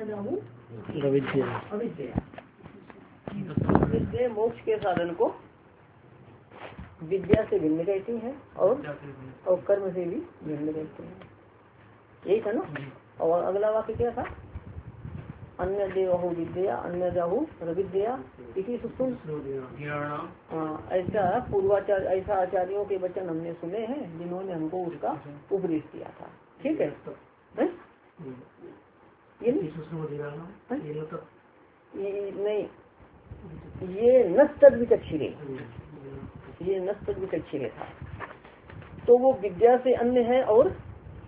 जाहू अविद्या। इसलिए मोक्ष के साधन को विद्या से भिन्न कहते हैं और कर्म से भी भिन्न कहते हैं। यही था ना। और अगला वाक्य क्या था? अन्य देवहु विद्या अन्य जाहु विद्या इसी सुन। ऐसा पूर्वाचार्य ऐसा आचार्यों के वचन हमने सुने हैं जिन्होंने हमको उसका उपदेश किया था। ठीक है, नहीं ये नस्तद विचक्षिरे, ये नस्तद विचक्षिरे था। तो वो विद्या से अन्य है और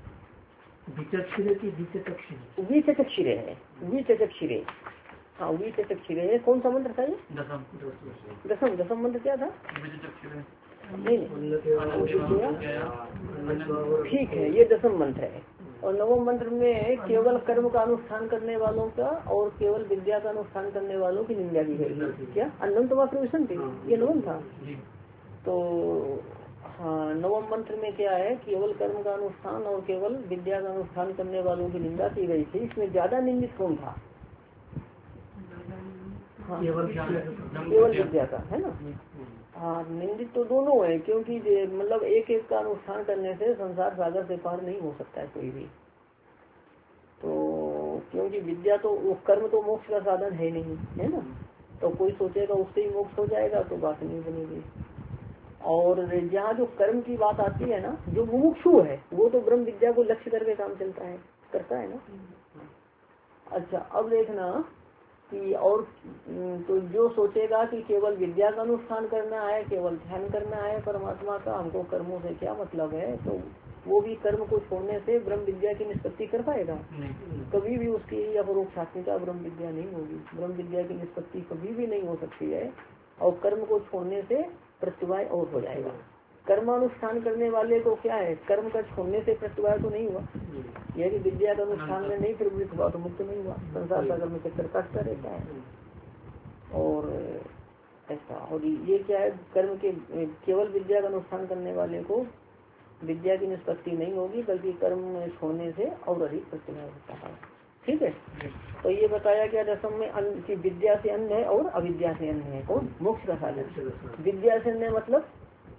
विचक्षिरे है। विचक्षिरे, हाँ विचक्षिरे है। कौन सा मंत्र था ये? दसम मंत्र क्या था? नहीं ठीक है, ये दसम मंत्र है। और नवम मंत्र में केवल कर्म का अनुष्ठान करने वालों का और केवल विद्या का अनुष्ठान करने वालों की निंदा की है। क्या अनंत प्रविशन थी, ये नवम था। तो हाँ, नवम मंत्र में क्या है? केवल कर्म का अनुष्ठान और केवल विद्या का अनुष्ठान करने वालों की निंदा की गई थी। इसमें ज्यादा निंदित कौन था? हाँ, केवल विद्या का है ना। हाँ, निंदित तो दोनों है, क्योंकि मतलब एक एक का अनुष्ठान करने से संसार सागर से पार नहीं हो सकता है कोई भी। तो क्योंकि विद्या तो कर्म तो मोक्ष का साधन है नहीं, है ना। तो कोई सोचेगा उससे ही मोक्ष हो जाएगा तो बात नहीं बनेगी। और जहाँ जो कर्म की बात आती है ना, जो मुमुक्षु है वो तो ब्रह्म विद्या को लक्ष्य करके काम चलता है, करता है ना। अच्छा, अब देखना कि और तो जो सोचेगा कि केवल विद्या का अनुष्ठान करना है, केवल ध्यान करना है परमात्मा का, हमको कर्मों से क्या मतलब है, तो वो भी कर्म को छोड़ने से ब्रह्म विद्या की निष्पत्ति कर पाएगा? कभी भी उसकी अपरोक्षात्मिका ब्रह्म विद्या नहीं होगी। ब्रह्म विद्या की निष्पत्ति कभी भी नहीं हो सकती है। और कर्म को छोड़ने से प्रत्युवाय और हो जाएगा। कर्मानुष्ठान करने वाले को क्या है? कर्म का छोड़ने से प्रत्युवाय तो नहीं हुआ, यदि विद्या का अनुष्ठान में नहीं प्रवृत्त हुआ तो मुक्त नहीं हुआ, संसार सागर में चक्कर काटता रहता है। और ऐसा, और ये क्या है? कर्म के केवल विद्या का अनुष्ठान करने वाले को विद्या की निष्पत्ति नहीं होगी, बल्कि कर्म में छोड़ने से और अधिक प्रत्युवाय होता है। ठीक है, तो ये बताया गया दसम में कि विद्या से अन्य है और अविद्या से अन्य है। कौन? मोक्ष का साधन। विद्या से अन्य मतलब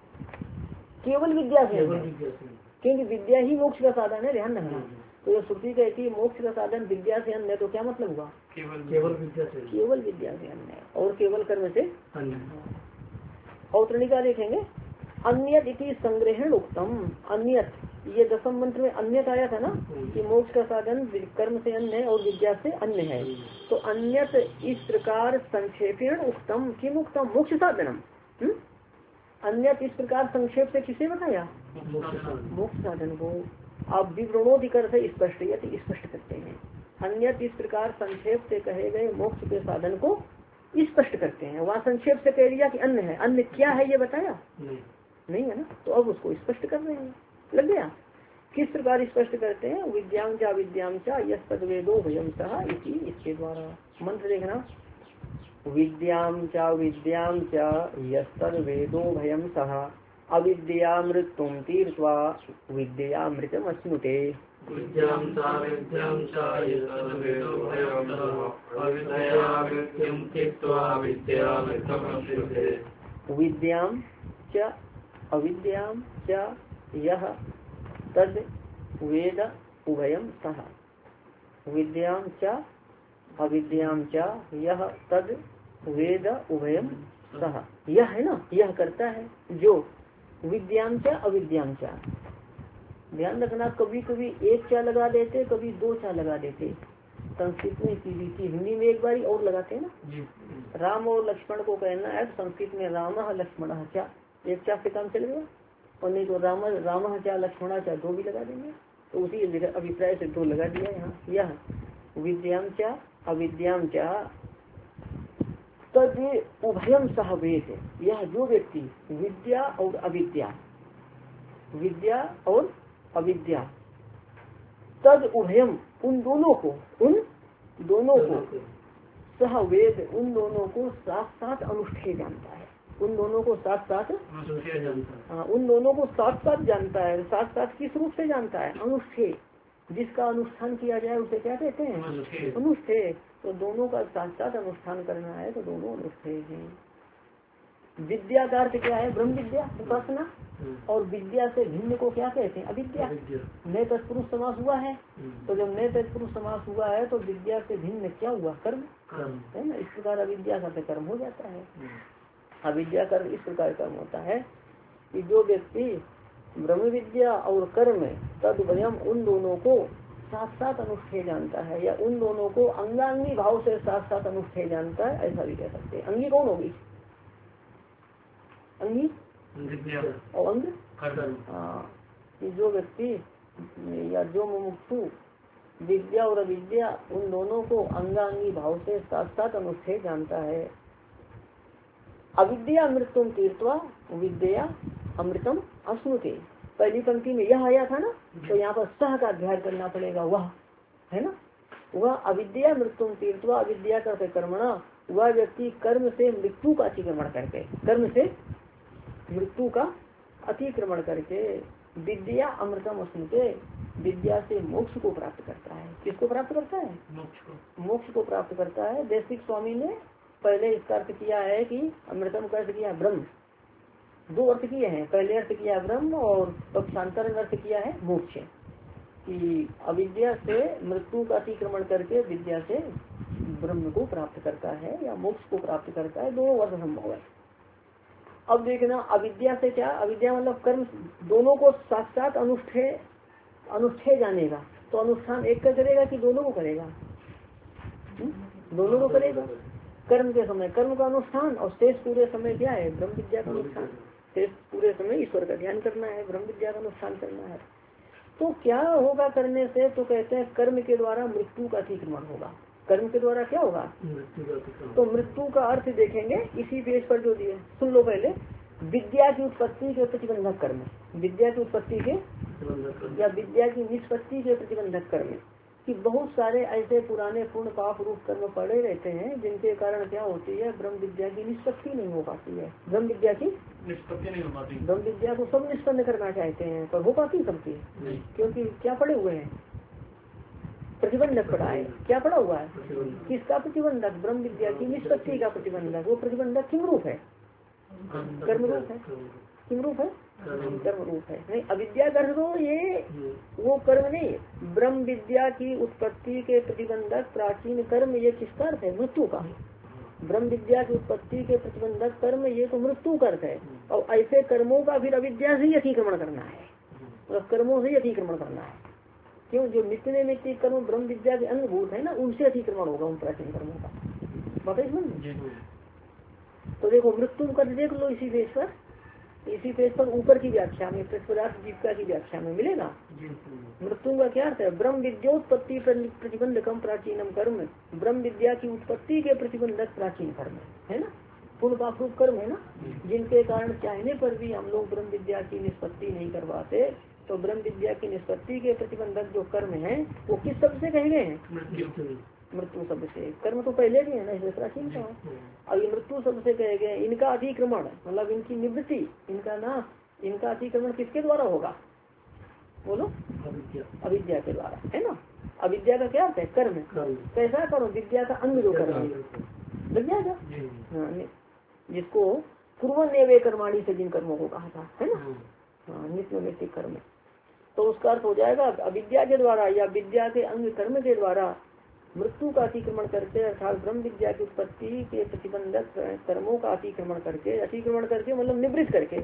केवल विद्या से, क्योंकि विद्या ही मोक्ष का साधन है, ध्यान रखना। तो ये श्रुति कहती है मोक्ष का साधन विद्या से अन्य, तो क्या मतलब हुआ? केवल विद्या से अन्य और केवल कर्म से अन्य। और तृणिका देखेंगे, अन्यत इति संग्रहण उत्तम। अन्यत, ये दसम मंत्र में अन्यत आया था ना कि मोक्ष का साधन कर्म से अन्य और विद्या से अन्य है। तो अन्यत इस प्रकार संक्षेपेण उत्तम, किम उत्तम? मोक्ष साधनम। अन्यत इस प्रकार संक्षेप से किसे बताया? मोक्ष साधन को। आप विवरणोधिकर से स्पष्ट करते हैं। अन्यत इस प्रकार संक्षेप से कहे गए मोक्ष के साधन को स्पष्ट करते हैं। वहाँ संक्षेप से कह दिया कि अन्य है, अन्य क्या है ये बताया नहीं है ना, तो अब उसको स्पष्ट कर रहे हैं। लग गया? किस प्रकार स्पष्ट करते हैं? विद्याम चा विद्याम चा यद वेदो भयम सह, इसके द्वारा मंत्र देखना। विद्याम चा यद वेदो भयम सह अविद्यामृतुम तीर्थवा विद्यामृतम अश्नुते। विद्याम चा अविद्याम च यह तद वेद उभयम सह। विद्याम च अविद्याम च यह तद वेद उभयम सह। यह है ना, यह करता है जो विद्याम च अविद्याम च। ध्यान रखना, कभी कभी एक चा लगा देते, कभी दो चा लगा देते। संस्कृत में हिंदी में एक बारी और लगाते हैं ना। राम और लक्ष्मण को कहना है, संस्कृत में राम लक्ष्मण चा, एक चा से काम चल गया। और नहीं तो राम चा लक्ष्मण चा दो भी लगा देंगे, तो उसी अभिप्राय से दो लगा दिया यहाँ। यह विद्याम चा अविद्याम चा तद उभयम सह वेद। यह जो व्यक्ति विद्या और अविद्या तद उभयम उन दोनों को सह वेद, उन दोनों को साथ साथ अनुष्ठेय जानता है। उन दोनों को साथ साथ जानता है। साथ साथ किस रूप से जानता है? अनुष्ठेय, जिसका अनुष्ठान किया जाए उसे क्या कहते हैं? अनुष्ठेय। तो दोनों का साथ साथ अनुष्ठान करना है तो दोनों अनुष्ठेय हैं। विद्या का अर्थ क्या है? ब्रह्म विद्या, उपासना। और विद्या से भिन्न को क्या कहते हैं? अविद्या। नए तत्पुरुष समास हुआ है, तो जब नए तत्पुरुष समास हुआ है तो विद्या से भिन्न क्या हुआ? कर्म, है ना। इस प्रकार अविद्या का कर्म हो जाता है। अविद्या कर्म इस प्रकार कर्म होता है कि जो व्यक्ति ब्रह्म विद्या और कर्म तद्वयम उन दोनों को साथ साथ अनुष्ठेय जानता है, या उन दोनों को अंगांगी भाव से साथ साथ अनुष्ठेय जानता है, ऐसा भी कह सकते हैं। अंगी कौन होगी? अंगी और अंग। हाँ, कि जो व्यक्ति या जो मुमुक्षु विद्या और अविद्या उन दोनों को अंगांगी भाव से साथ साथ अनुष्ठेय जानता है। अविद्या अमृतम तीर्थवा विद्या अमृतम अश्नुते। पहली पंक्ति में यह आया था ना, तो यहाँ पर सह का अध्ययन करना पड़ेगा। वह है ना, वह अविद्या मृत्युम तीर्थवा, अविद्या करते कर्मणा, वह व्यक्ति कर्म से मृत्यु का अतिक्रमण करके, कर्म से मृत्यु का अतिक्रमण करके विद्या अमृतम अश्नुते, विद्या से मोक्ष को प्राप्त करता है। किसको प्राप्त करता है? मोक्ष को प्राप्त करता है। देशिक स्वामी ने पहले इसका अर्थ किया है कि अमृतम का अर्थ किया ब्रह्म। दो अर्थ किए हैं, पहले अर्थ किया ब्रह्म और पक्षांतर अर्थ किया है मोक्ष, कि अविद्या से मृत्यु का अतिक्रमण करके विद्या से ब्रह्म को प्राप्त करता है या मोक्ष को प्राप्त करता है। दोनों अर्थ संभव है। अब देखना, अविद्या से क्या? अविद्या मतलब कर्म, दोनों को साथ साथ अनुष्ठेय जानेगा। तो अनुष्ठान एक का करेगा कि दोनों को करेगा? दोनों को करेगा। कर्म के समय कर्म का अनुष्ठान और शेष पूरे समय क्या है? ब्रह्म विद्या का अनुष्ठान। शेष पूरे समय ईश्वर का ध्यान करना है, ब्रह्म विद्या का अनुष्ठान करना है। तो क्या होगा करने से? तो कहते हैं कर्म के द्वारा मृत्यु का अतिक्रमण होगा। कर्म के द्वारा क्या होगा? तो मृत्यु का अर्थ देखेंगे इसी पेज पर जो दिए, सुन लो पहले। विद्या की उत्पत्ति के प्रतिबंधक कर्म, विद्या की उत्पत्ति के या विद्या की निष्पत्ति के प्रतिबंधक कर्म, कि बहुत सारे ऐसे पुराने पूर्ण पाप रूप कर्म पड़े रहते हैं जिनके कारण क्या होती है? ब्रह्म विद्या की निष्पत्ति नहीं हो पाती है। ब्रह्म विद्या की निष्पत्ति नहीं हो पाती। ब्रह्म विद्या को सब निष्पन्न करना चाहते हैं पर हो पाती सबकी, क्योंकि क्या पड़े हुए हैं? प्रतिबंधक पड़ा है। क्या पड़ा हुआ है? किसका प्रतिबंधक? ब्रह्म विद्या की निष्पत्ति का प्रतिबंधक। वो प्रतिबंधक किम रूप है? कर्म रूप है। किम रूप है? कर्म रूप है। नहीं, अविद्या कर्म तो ये वो कर्म नहीं, ब्रह्म विद्या की उत्पत्ति के प्रतिबंधक प्राचीन कर्म, ये किसका अर्थ है? मृत्यु का। ब्रह्म विद्या की उत्पत्ति के प्रतिबंधक कर्म ये तो मृत्यु का अर्थ है। और ऐसे कर्मों का फिर अविद्या से ही अतिक्रमण करना है, मतलब कर्मों से ही अतिक्रमण करना है। क्यों? जो नित्य नैमित्तिक कर्म ब्रह्म विद्या के अंगभूत है ना, उनसे अतिक्रमण होगा उन प्राचीन कर्मों का। बताइए। तो देखो मृत्यु का देख लो इसी पेज पर ऊपर की व्याख्या में, प्रतिपदार्थ जीविका की व्याख्या में मिलेगा। मृत्यु का क्या अर्थ है? ब्रह्म विद्योत्पत्ति प्रतिबंधकम प्राचीनम कर्म, ब्रह्म विद्या की उत्पत्ति के प्रतिबंधक प्राचीन कर्म है ना, पूर्ण पाप रूप कर्म है ना, जिनके कारण चाहने पर भी हम लोग ब्रह्म विद्या की निष्पत्ति नहीं करवाते। तो ब्रह्म विद्या की निष्पत्ति के प्रतिबंधक जो कर्म है वो किस शब्द से कहे गए हैं? मृत्यु शब्द से। कर्म तो पहले भी है ना, इसलिए प्राचीन का। अब ये मृत्यु शब्द से कहे गए। इनका अतिक्रमण मतलब इनकी निवृत्ति, इनका अतिक्रमण किसके द्वारा होगा? बोलो। अविद्या के द्वारा, है ना। अविद्या का क्या अर्थ है? कर्म। कैसा कर्म? विद्या का अंग जो कर्म है, विद्या का, जिसको पूर्व नेवे कर्माणी से जिन कर्मों को कहा था, है ना, नित्य नैतिक कर्म। तो उसका अर्थ हो जाएगा अविद्या के द्वारा या विद्या के अंग कर्म के द्वारा मृत्यु का अतिक्रमण करके, अर्थात ब्रह्म विद्या की उत्पत्ति के प्रतिबंधक कर्मों का अतिक्रमण करके मतलब निवृत्त करके।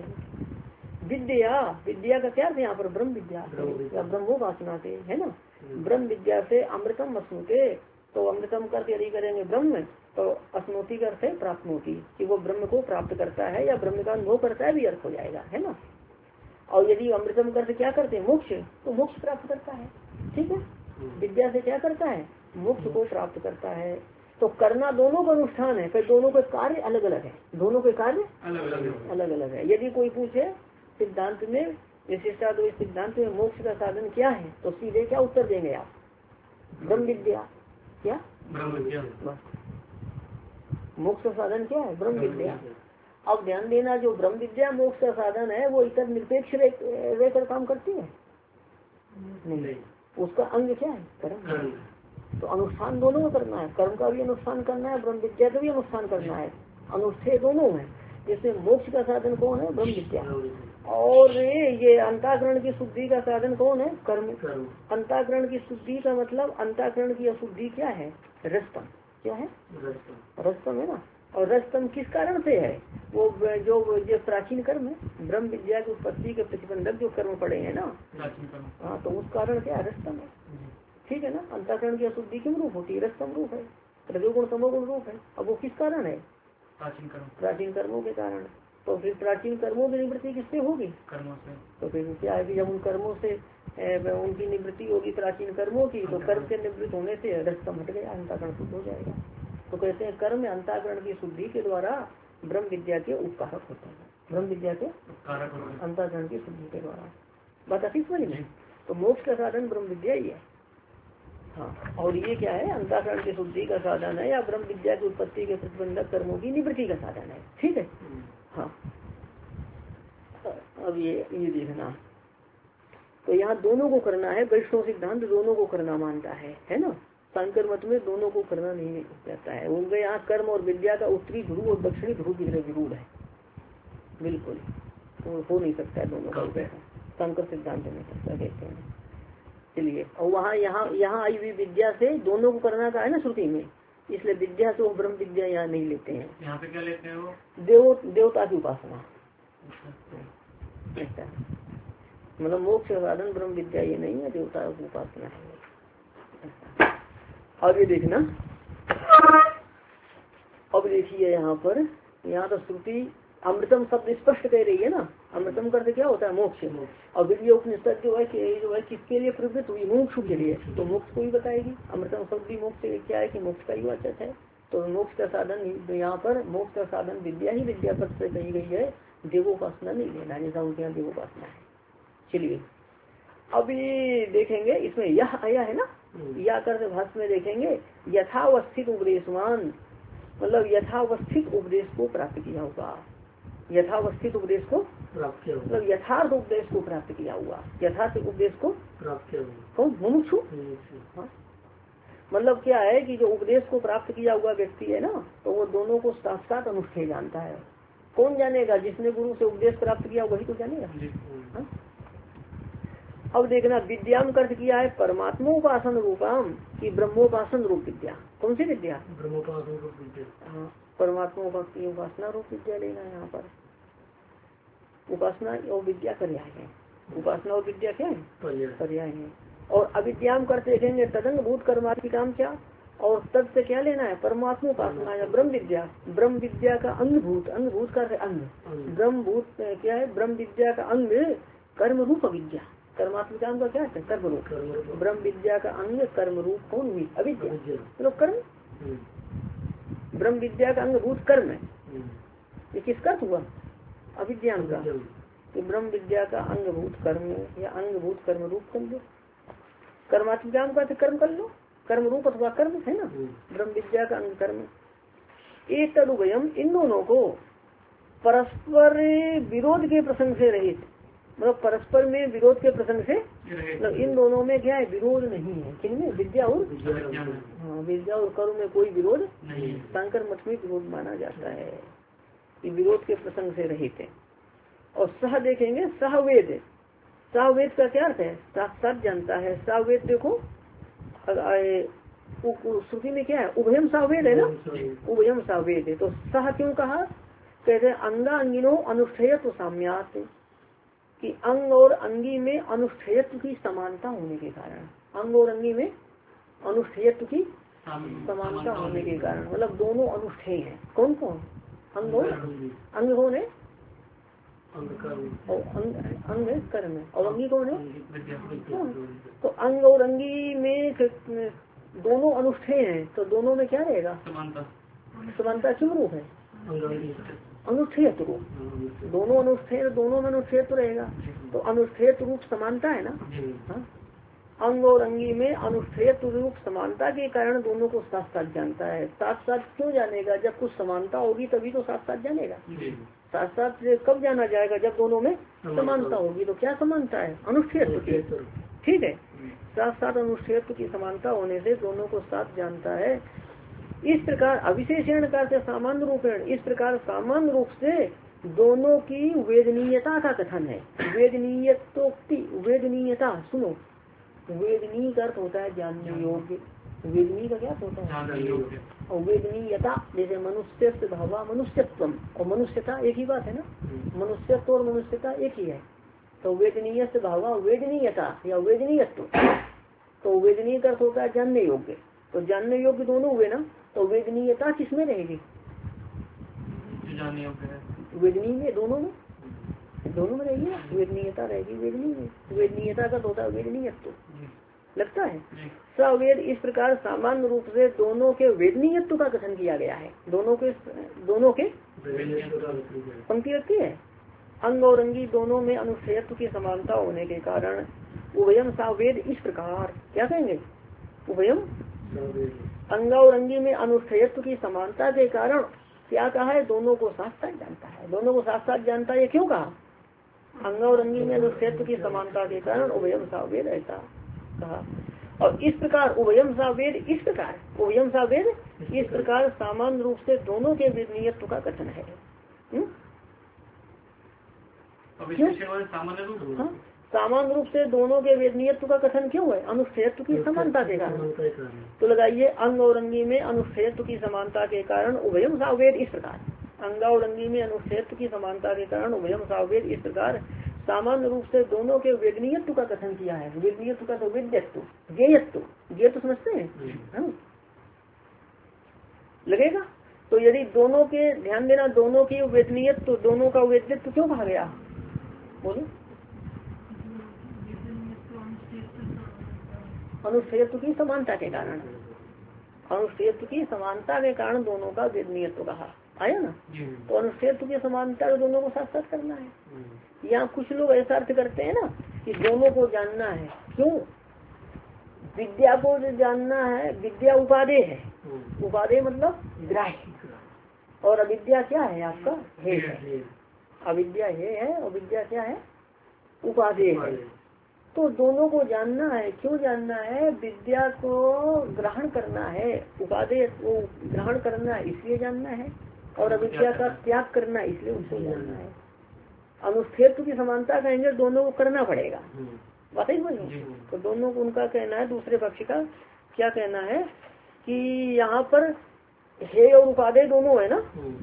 विद्या का क्या है यहाँ पर? ब्रह्म विद्या या ब्रह्मोपासना से, है ना। ब्रह्म विद्या से अमृतम अश्नुते, तो अमृतम करके यदि करेंगे ब्रह्म, तो अश्नोति का अर्थ है प्राप्नोति, कि वो ब्रह्म को प्राप्त करता है या ब्रह्म का अनुभव करता है भी अर्थ हो जाएगा, है ना। और यदि अमृतम करके क्या करते हैं? मोक्ष, तो मोक्ष प्राप्त करता है। ठीक है, विद्या से क्या करता है? मोक्ष को प्राप्त करता है। तो करना दोनों का अनुष्ठान है, फिर दोनों के कार्य अलग अलग है। दोनों के कार्य अलग अलग है। यदि कोई पूछे सिद्धांत में, विशिष्टाद्वैत सिद्धांत में मोक्ष का साधन क्या है, तो सीधे क्या उत्तर देंगे आप? ब्रह्म विद्या। क्या? ब्रह्म विद्या। मोक्ष का साधन क्या है? ब्रह्म विद्या। अब ध्यान देना, जो ब्रह्म विद्या मोक्ष का साधन है वो इतर निरपेक्ष रहकर काम करती है? नहीं। उसका अंग क्या है? कर्म। तो अनुष्ठान दोनों में करना है, कर्म का भी अनुष्ठान करना है, ब्रह्म विद्या का भी अनुष्ठान करना है, अनुष्ठेय दोनों है। जैसे मोक्ष का साधन कौन है? ब्रह्म विद्या। और ये अंतःकरण की शुद्धि का साधन कौन है? कर्म। अंतःकरण की शुद्धि का मतलब अंतःकरण की अशुद्धि क्या है? रजतम। क्या है? रजतम है ना। और रजतम किस कारण से है? वो जो प्राचीन कर्म है, ब्रह्म विद्या की उत्पत्ति के प्रतिबंधक जो कर्म पड़े हैं ना, हाँ, तो उस कारण क्या है? रजतम है। ठीक है ना। अंतःकरण की अशुद्धि किम रूप होती है? रजतम रूप है, रजोगुण तमोगुण रूप है। अब वो किस कारण है? प्राचीन कर्मों के कारण। तो फिर प्राचीन कर्मों की निवृत्ति किससे होगी? कर्मों से। तो फिर क्या है कि जब उन कर्मों से उनकी निवृत्ति होगी प्राचीन कर्मों की, तो कर्म के निवृत्त होने से रजतम हट गया, अंतःकरण शुद्ध हो जाएगा। तो कहते हैं कर्म अंतःकरण की शुद्धि के द्वारा ब्रह्म विद्या के उपकारक होते हैं, ब्रह्म विद्या के अंतःकरण की शुद्धि के द्वारा। बात आती समझ में? तो मोक्ष का साधन ब्रह्म विद्या ही है। हाँ, और ये क्या है? अंतःकरण की शुद्धि का साधन है, या ब्रह्म विद्या की उत्पत्ति के प्रतिबंधक कर्मों की निवृत्ति का साधन है। ठीक है। हाँ, अब ये देखना, तो यहाँ दोनों को करना है। वैष्णव सिद्धांत दोनों को करना मानता है ना। शंकर मत में दोनों को करना नहीं कहता है। उनके यहाँ कर्म और विद्या का उत्तरी ध्रुव और दक्षिणी ध्रुव की तरह विरोध है, बिल्कुल तो हो नहीं सकता है दोनों का। शंकर सिद्धांत में सकता कहते हैं। चलिए, और वहाँ यहाँ आई हुई विद्या से दोनों को करना का है ना श्रुति में, इसलिए विद्या से वो ब्रह्म विद्या यहाँ नहीं लेते हैं। यहाँ पे क्या लेते हैं वो? देवता की उपासना। मतलब मोक्ष साधन ब्रह्म विद्या ये नहीं है, देवता की उपासना है। अब ये देखना, अब देखिए यहाँ पर, यहाँ तो श्रुति अमृतम शब्द स्पष्ट कह रही है ना। अमृतम करते क्या होता है? मोक्ष। और विद्या उपनिषद जो है किसके लिए प्रवृत्त हुई? मोक्ष के लिए। तो मोक्ष को ही बताएगी। अमृतम शब्द भी मोक्ष क्या है कि मोक्ष का ही वाचक है। तो मोक्ष का साधन यहाँ पर, मोक्ष का साधन विद्या ही विद्या पद से कही गई है, देवोपासना नहीं लेना, जैसा उनके यहाँ देवोपासना है। चलिए, अभी देखेंगे इसमें यह आया है ना, या कर भाष्य में देखेंगे यथावस्थित उपदेशवान, मतलब यथावस्थित उपदेश को प्राप्त किया होगा। यथावस्थित उपदेश को प्राप्त किया, मतलब यथार्थ उपदेश को प्राप्त किया हुआ। यथार्थ उपदेश को प्राप्त किया हुआ कौन? मुमुक्षु। हाँ, मतलब क्या है कि जो उपदेश को प्राप्त किया हुआ व्यक्ति है ना, तो वो दोनों को साथ साथ अनुष्ठेय जानता है। कौन जानेगा? जिसने गुरु से उपदेश प्राप्त किया वही तो जानेगा। हाँ? अब देखना, विद्याम का अर्थ किया है परमात्मोपासन रूपाम की ब्रह्मोपासन रूप विद्या। कौन सी विद्या? ब्रह्मोपासन रूप विद्या। हाँ, परमात्मा की उपासना रूप विद्या लेना है। यहाँ पर उपासना और विद्या पर्याय है। उपासना और विद्या क्या है? पर्याय है। और अविद्याम कर देखेंगे तदंग भूत कर्मात्मिकाम क्या, और तद से क्या लेना है? परमात्मा उपासना या ब्रह्म विद्या। ब्रह्म विद्या का अंगभूत, अंगभूत का अंग, ब्रह्म भूत क्या है? ब्रह्म विद्या का अंग कर्म रूप अविद्या। कर्मात्मिकाम का क्या है? कर्म रूप। ब्रह्म विद्या का अंग कर्म रूप कौन हुई? अविद्या। मतलब कर्म, ब्रह्म विद्या का अंगभूत कर्म है। ये किसका हुआ? अविद्या का। तो ब्रह्म विद्या का अंगभूत कर्म या अंगभूत कर्म रूप कर लो। कर्मात्मिकाम का कर्म कर लो, कर्म रूप अथवा कर्म है ना। ब्रह्म विद्या का अंग कर्म। एक तदुभयम, इन दोनों को परस्पर विरोध के प्रसंग से रहित, मतलब परस्पर में विरोध के प्रसंग से, मतलब इन दोनों में क्या है? विरोध नहीं है। किनमें? विद्या और हाँ, विद्या और कर्म में कोई विरोध नहीं। शंकर मत में विरोध माना जाता है, कि विरोध के प्रसंग से रहित है। और सह देखेंगे, सहवेद। सहवेद का क्या अर्थ है? साक्षात जानता है। सहवेद देखो श्रुति में क्या है? उभयम सहवेद है ना। उभयम सहवेद है। तो सह क्यों कहा? कहते हैं अंगा अंगिनो अनुष्ठेयत्व साम्यात, कि अंग और अंगी में अनुष्ठेयत्व की समानता होने के कारण, अंग और अंगी में अनुष्ठेयत्व की समानता होने के कारण, मतलब दोनों अनुष्ठेय हैं। कौन कौन? अंग और अंग कौन है? अंग कर्म है। और अंगी कौन है? तो अंग और अंगी में दोनों अनुष्ठेय हैं, तो दोनों में क्या रहेगा? समानता क्यों रूप है? अनुष्ठेय रूप। दोनों अनुष्ठेय, दोनों में अनुष्ठेय रहेगा, तो अनुष्ठेय रूप समानता है ना। हाँ? अंग और अंगी में अनुष्ठेय रूप समानता के कारण दोनों को साथ साथ जानता है। साथ साथ क्यों जानेगा? जब कुछ समानता होगी तभी तो साथ साथ जानेगा। साथ साथ कब जाना जाएगा? जब दोनों में समानता होगी। तो क्या समानता है? अनुष्ठेय। ठीक है। साथ साथ अनुष्ठेयत्व की समानता होने से दोनों को साथ जानता है। इस प्रकार अविशेषण का सामान्य रूपेण, इस प्रकार सामान्य रूप से दोनों की वेदनीयता का कथन है। वेदनीयतोक्ति, वेदनीयता सुनो, वेदनीय का अर्थ होता है जानने योग्य, वेदनीय का क्या होता है और वेदनीयता, जैसे मनुष्य से भावा मनुष्यत्व और मनुष्यता एक ही बात है ना, मनुष्यत्व और मनुष्यता एक ही है। तो वेदनीय से भावा वेदनीयता या वेदनीयत्व, तो वेदनीय का अर्थ होता है जानने योग्य, तो जानने योग्य दोनों हुए ना, तो वेदनीयता किसमें रहेगी? वेदनीय में, दोनों में रहेगी ना, वेदनीयता रहेगी वेदनीय में, वेदनीयता का होता है वेदनीयत्व, लगता है। सवेद, इस प्रकार सामान्य रूप से दोनों के वेदनीयत्व का कथन किया गया है। दोनों के पंक्ति रखती है, अंग और अंगी दोनों में अनुष्ठेयत्व की समानता होने के कारण उभयम सावेद, इस प्रकार क्या कहेंगे, उभयम अंग और अंगी में अनुष्ठेयत्व की समानता के कारण क्या कहा है, दोनों को साथ साथ जानता है। दोनों को साथ साथ जानता है, ये क्यों कहा? अंग और अंगी में अनुष्ठेयत्व की समानता के कारण उभयम सावेद ऐसा कहा। और इस प्रकार उभयम सावेद, इस प्रकार उभयम सावेद, इस प्रकार सामान्य रूप से दोनों के वेदनीयत्व का कथन है। सामान्य रूप से दोनों के वेदनीयत्व का कथन क्यों है? अनुष्ठेयत्व की समानता के कारण। तो लगाइए, अंग और अंगी में अनुष्ठेयत्व की समानता के कारण उभयम सावेद, इस प्रकार अंग और अंगी में अनुष्ठेयत्व की समानता के कारण उभयम सावेद, इस प्रकार सामान्य रूप से दोनों के वेदनीयत्व का कथन किया है। वेदनीयत्व का तो वेद्यत्व, ज्ञेयत्व, ज्ञेय तो समझते हैं लगेगा। तो यदि दोनों के, ध्यान देना, दोनों की वेदनीयत्व, दोनों का वेद्यत्व क्यों कहा गया? बोलो। अनुष्ठेयत्व की समानता के कारण, अनुष्ठेयत्व की समानता के कारण दोनों का वेदनीयत्व कहा, आया ना। तो अनुष्ठेयत्व की समानता दोनों को साथ साथ करना है। यहाँ कुछ लोग ऐसा अर्थ करते हैं ना कि दोनों को जानना है, क्यों? विद्या को जानना है, विद्या उपादेय है, उपादेय मतलब ग्राह्य, और अविद्या क्या है आपका? हे है। अविद्या हे है और विद्या क्या है? उपादेय है। तो दोनों को जानना है, क्यों जानना है? विद्या को ग्रहण करना है, उपादेय को ग्रहण करना है इसलिए जानना है, और अविद्या का त्याग करना है इसलिए उसको जानना है। अनुष्ठेयत्व की समानता कहेंगे दोनों को करना पड़ेगा, बात ही बोलिए। तो दोनों को, उनका कहना है, दूसरे पक्ष का क्या कहना है कि यहाँ पर हे और उपादेय दोनों है ना।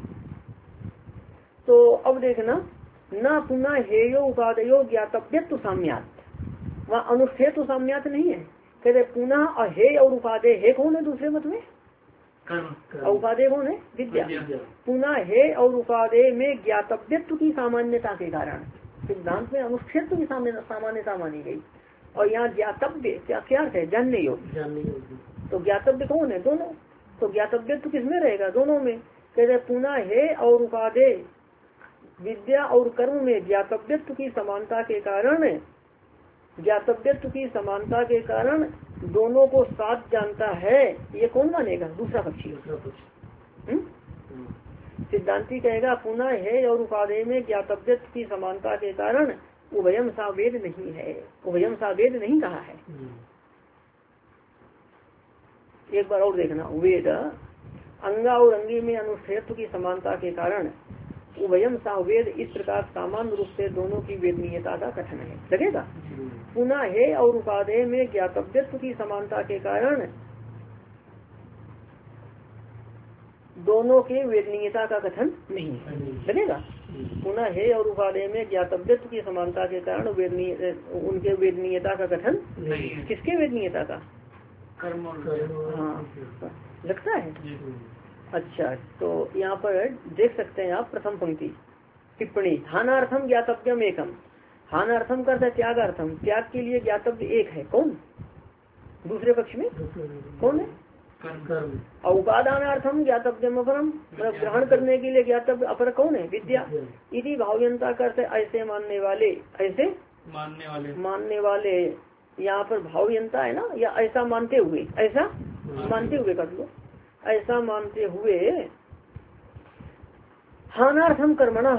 तो अब देखना, ना पुनः हेयो उपादेयो ज्ञातव्यत्व साम्यात, वहाँ अनुष्ठेयत्व साम्यात नहीं है, कहते पुनः और हे और उपादेय। हे कौन है दूसरे मत में? और उपादेय कौन है? विद्या। पुनः हे और उपादेय में ज्ञातव्यत्व की सामान्यता के कारण सिद्धांत में अनुष्ठेयत्व की सामान्यता मानी गई, और यहाँ ज्ञातव्य क्या अर्थ है? जानने योग्य। तो ज्ञातव्य कौन है? दोनों। तो ज्ञातव्यत्व किसमें रहेगा? दोनों में। कहते पुनः हे और उपादेय विद्या और कर्म में ज्ञातव्यत्व की समानता के कारण, ज्ञातव्यत्व की समानता के कारण दोनों को साथ जानता है। ये कौन मानेगा? दूसरा पक्षी। सिद्धांती कहेगा पुनः है और उपादेय में ज्ञातव्यत्व की समानता के कारण उभयम सावेद नहीं है, उभयम सावेद नहीं कहा है। एक बार और देखना, वेद अंगा और अंगी में अनुष्ठेयत्व की समानता के कारण उभयम सावेद, इस प्रकार सामान्य रूप से दोनों की वेदनीयता का कथन है, लगेगा। पुनः है और उपादेय में ज्ञातव्यत्व की समानता के कारण दोनों के वेदनीयता का कथन नहीं है, लगेगा। पुनः है और उपादेय में ज्ञातव्यत्व की समानता के कारण उनके वेदनीयता का कथन नहीं। किसके वेदनीयता का? कर्म। हाँ, लगता है। अच्छा, तो यहाँ पर देख सकते हैं आप प्रथम पंक्ति टिप्पणी, हानार्थम ज्ञातव्यम एकम। हानार्थम करता है त्यागार्थम, त्याग के लिए ज्ञातव्य एक है, कौन? दूसरे पक्ष में कौन है? और उपादानार्थम ज्ञातव्यम अपरम, मतलब ग्रहण करने के लिए ज्ञातव्य अपर कौन है? विद्या। यदि भावयंता करते ऐसे मानने वाले, ऐसे मानने वाले, यहाँ पर भावयंता है ना, या ऐसा मानते हुए, ऐसा मानते हुए कर लो, ऐसा मानते हुए हानार्थम कर्मणा,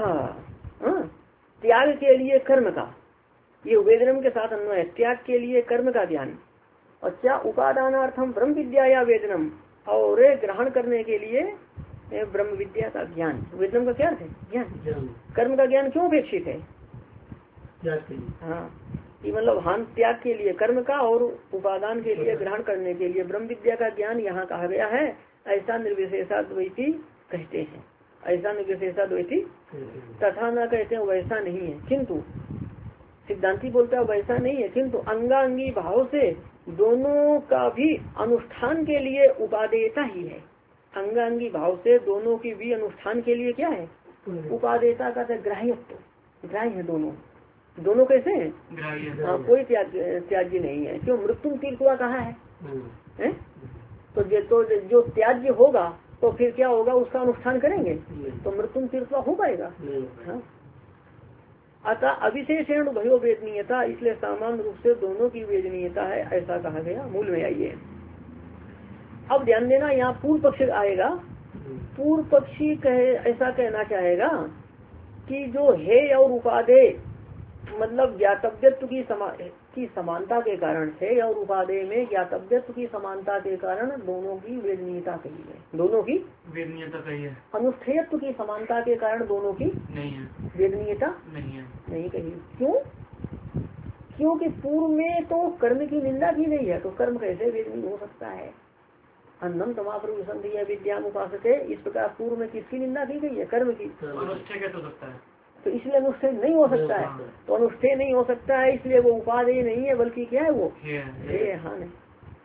त्याग के लिए कर्म का, ये वेदनम के साथ अन्वय है, त्याग के लिए कर्म का ज्ञान, और क्या उपादानार्थम ब्रह्म विद्या या वेदनम, और ग्रहण करने के लिए ब्रह्म विद्या का ज्ञान। वेदनम का क्या अर्थ है? ज्ञान। कर्म का ज्ञान क्यों अपेक्षित है? हाँ, ये मतलब हान त्याग के लिए कर्म का और उपादान के लिए ग्रहण करने के लिए ब्रह्म विद्या का ज्ञान यहाँ कहा गया है। ऐसा निर्विशेषाद्वैती कहते हैं, ऐसा निर्विशेषाद्वैती तथा न कहते हैं वैसा नहीं है, किंतु सिद्धांती बोलता है वैसा नहीं है, किंतु अंगांगी भाव से दोनों का भी अनुष्ठान के लिए उपादेयता ही है। अंगांगी भाव से दोनों की भी अनुष्ठान के लिए क्या है? उपादेयता का ग्राह्यत्व, ग्राह्य है दोनों। दोनों कैसे हैं? हाँ, कोई त्याज्य नहीं है। क्यों? मृत्यु तीर्थवा कहा है? तो जो त्याज्य होगा तो फिर क्या होगा? उसका अनुष्ठान करेंगे तो मृत्यु तीर्थवा हो पाएगा? हाँ। अतः अविशेषण भयो वेदनीयता, इसलिए सामान्य रूप से दोनों की वेदनीयता है, ऐसा कहा गया। मूल में आइए, अब ध्यान देना, यहाँ पूर्व पक्ष आएगा। पूर्व पक्षी ऐसा कहना चाहेगा कि जो हे और उपादेय मतलब ज्ञातव्यत्व की समानता के कारण, हे और उपादेय में ज्ञातव्यत्व की समानता के कारण दोनों की वेदनीयता कही है। दोनों की वेदनीयता कही है। अनुष्ठेयत्व की समानता के कारण दोनों की नहीं है, वेदनीयता नहीं कही। क्यों? क्योंकि पूर्व में तो कर्म की निंदा की गई है, तो कर्म कैसे वेदनीय हो सकता है? अन्नम तमाप्रविशन्ति विद्याम उपासते, इस प्रकार पूर्व में किसकी निंदा की गई है? कर्म की। अनुष्ठेय कैसे हो सकता है? तो इसलिए अनुष्ठेय नहीं हो सकता है। तो अनुष्ठेय नहीं हो सकता है, इसलिए वो उपादेय नहीं है, बल्कि क्या है? वो हाँ नहीं,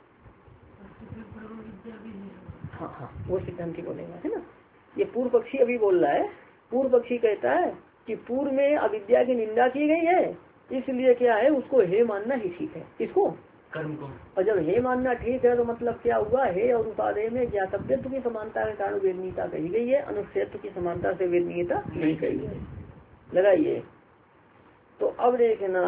हाँ, वो सिद्धांति बोलेगा, है ना। ये पूर्व पक्षी अभी बोल रहा है। पूर्व पक्षी कहता है कि पूर्व में अविद्या की निंदा की गई है, इसलिए क्या है? उसको हे मानना ही ठीक है। किसको? कर्म को। और जब हे मानना ठीक है तो मतलब क्या हुआ? हे और उपादेय में ज्ञातव्यत्व की समानता के कारण वेदनीयता कही गई है, अनुष्ठेयत्व की समानता से वेदनीयता नहीं कही है। लगाइए, तो अब देखना,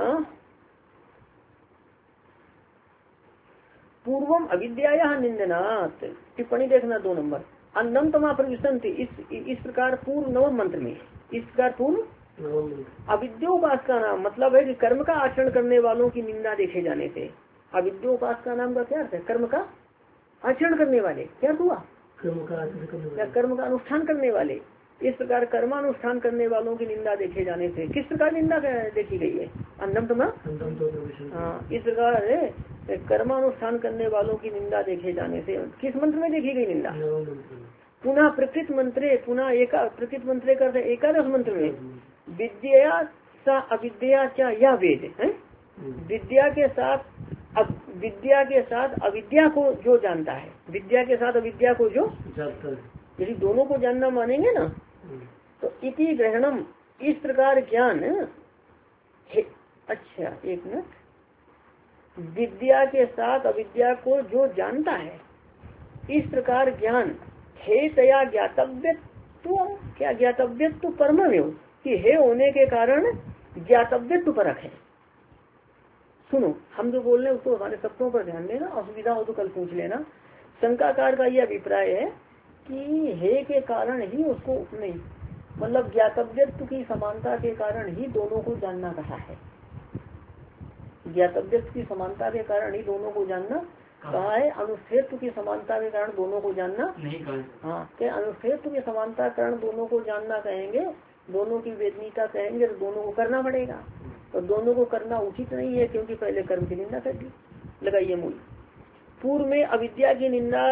पूर्वम अविद्या निंदनात्, टिप्पणी देखना 2 नंबर। अन्नम तमा प्रविशन्ति, इस प्रकार पूर्व नवम मंत्र में, इस प्रकार पूर्व अविद्योपास का नाम मतलब है कि कर्म का आचरण करने वालों की निंदा देखे जाने से। अविद्योपास का नाम का क्या अर्थ है? कर्म का आचरण करने वाले। क्या हुआ? कर्म का अनुष्ठान करने वाले। इस प्रकार कर्मानुष्ठान करने वालों की निंदा देखे जाने से, किस प्रकार निंदा देखी गई है? अन्नम तमा, हाँ, इस प्रकार कर्मानुष्ठान करने वालों की निंदा देखे जाने से किस मंत्र में देखी गई निंदा? पुनः प्रकृत मंत्रे, पुनः प्रकृत मंत्रे करते एकादश मंत्र में, विद्या सा अविद्या क्या या वेद है। विद्या के साथ अविद्या को जो जानता है, विद्या के साथ अविद्या को जो जानता है, यदि दोनों को जानना मानेंगे ना, तो इति ग्रहणम, इस प्रकार ज्ञान है। अच्छा, एक मिनट, विद्या के साथ अविद्या को जो जानता है, इस प्रकार ज्ञान हे तया ज्ञातव्यत्व, क्या ज्ञातव्यत्व परममेव, कि हे होने के कारण ज्ञातव्यत्व परक है। सुनो, हम जो बोल रहे हैं उसको हमारे शब्दों पर ध्यान देना, असुविधा हो तो कल पूछ लेना। शंकाकार का यह अभिप्राय है कि हे के कारण ही उसको नहीं, मतलब ज्ञातव्यत्व की समानता के कारण ही दोनों को जानना कहा है। ज्ञातव्यत्व की समानता के कारण ही दोनों को जानना कहा है। अनुष्ठेयत्व की समानता के कारण दोनों को जानना नहीं कहा। हाँ, क्या अनुष्ठेयत्व की समानता के कारण दोनों को जानना कहेंगे, दोनों की वेदनीयता कहेंगे, तो दोनों को करना पड़ेगा। तो दोनों को करना उचित नहीं है, क्योंकि पहले कर्म की निंदा कर दी। लगाइए मूल, पूर्व में अविद्या की निंदा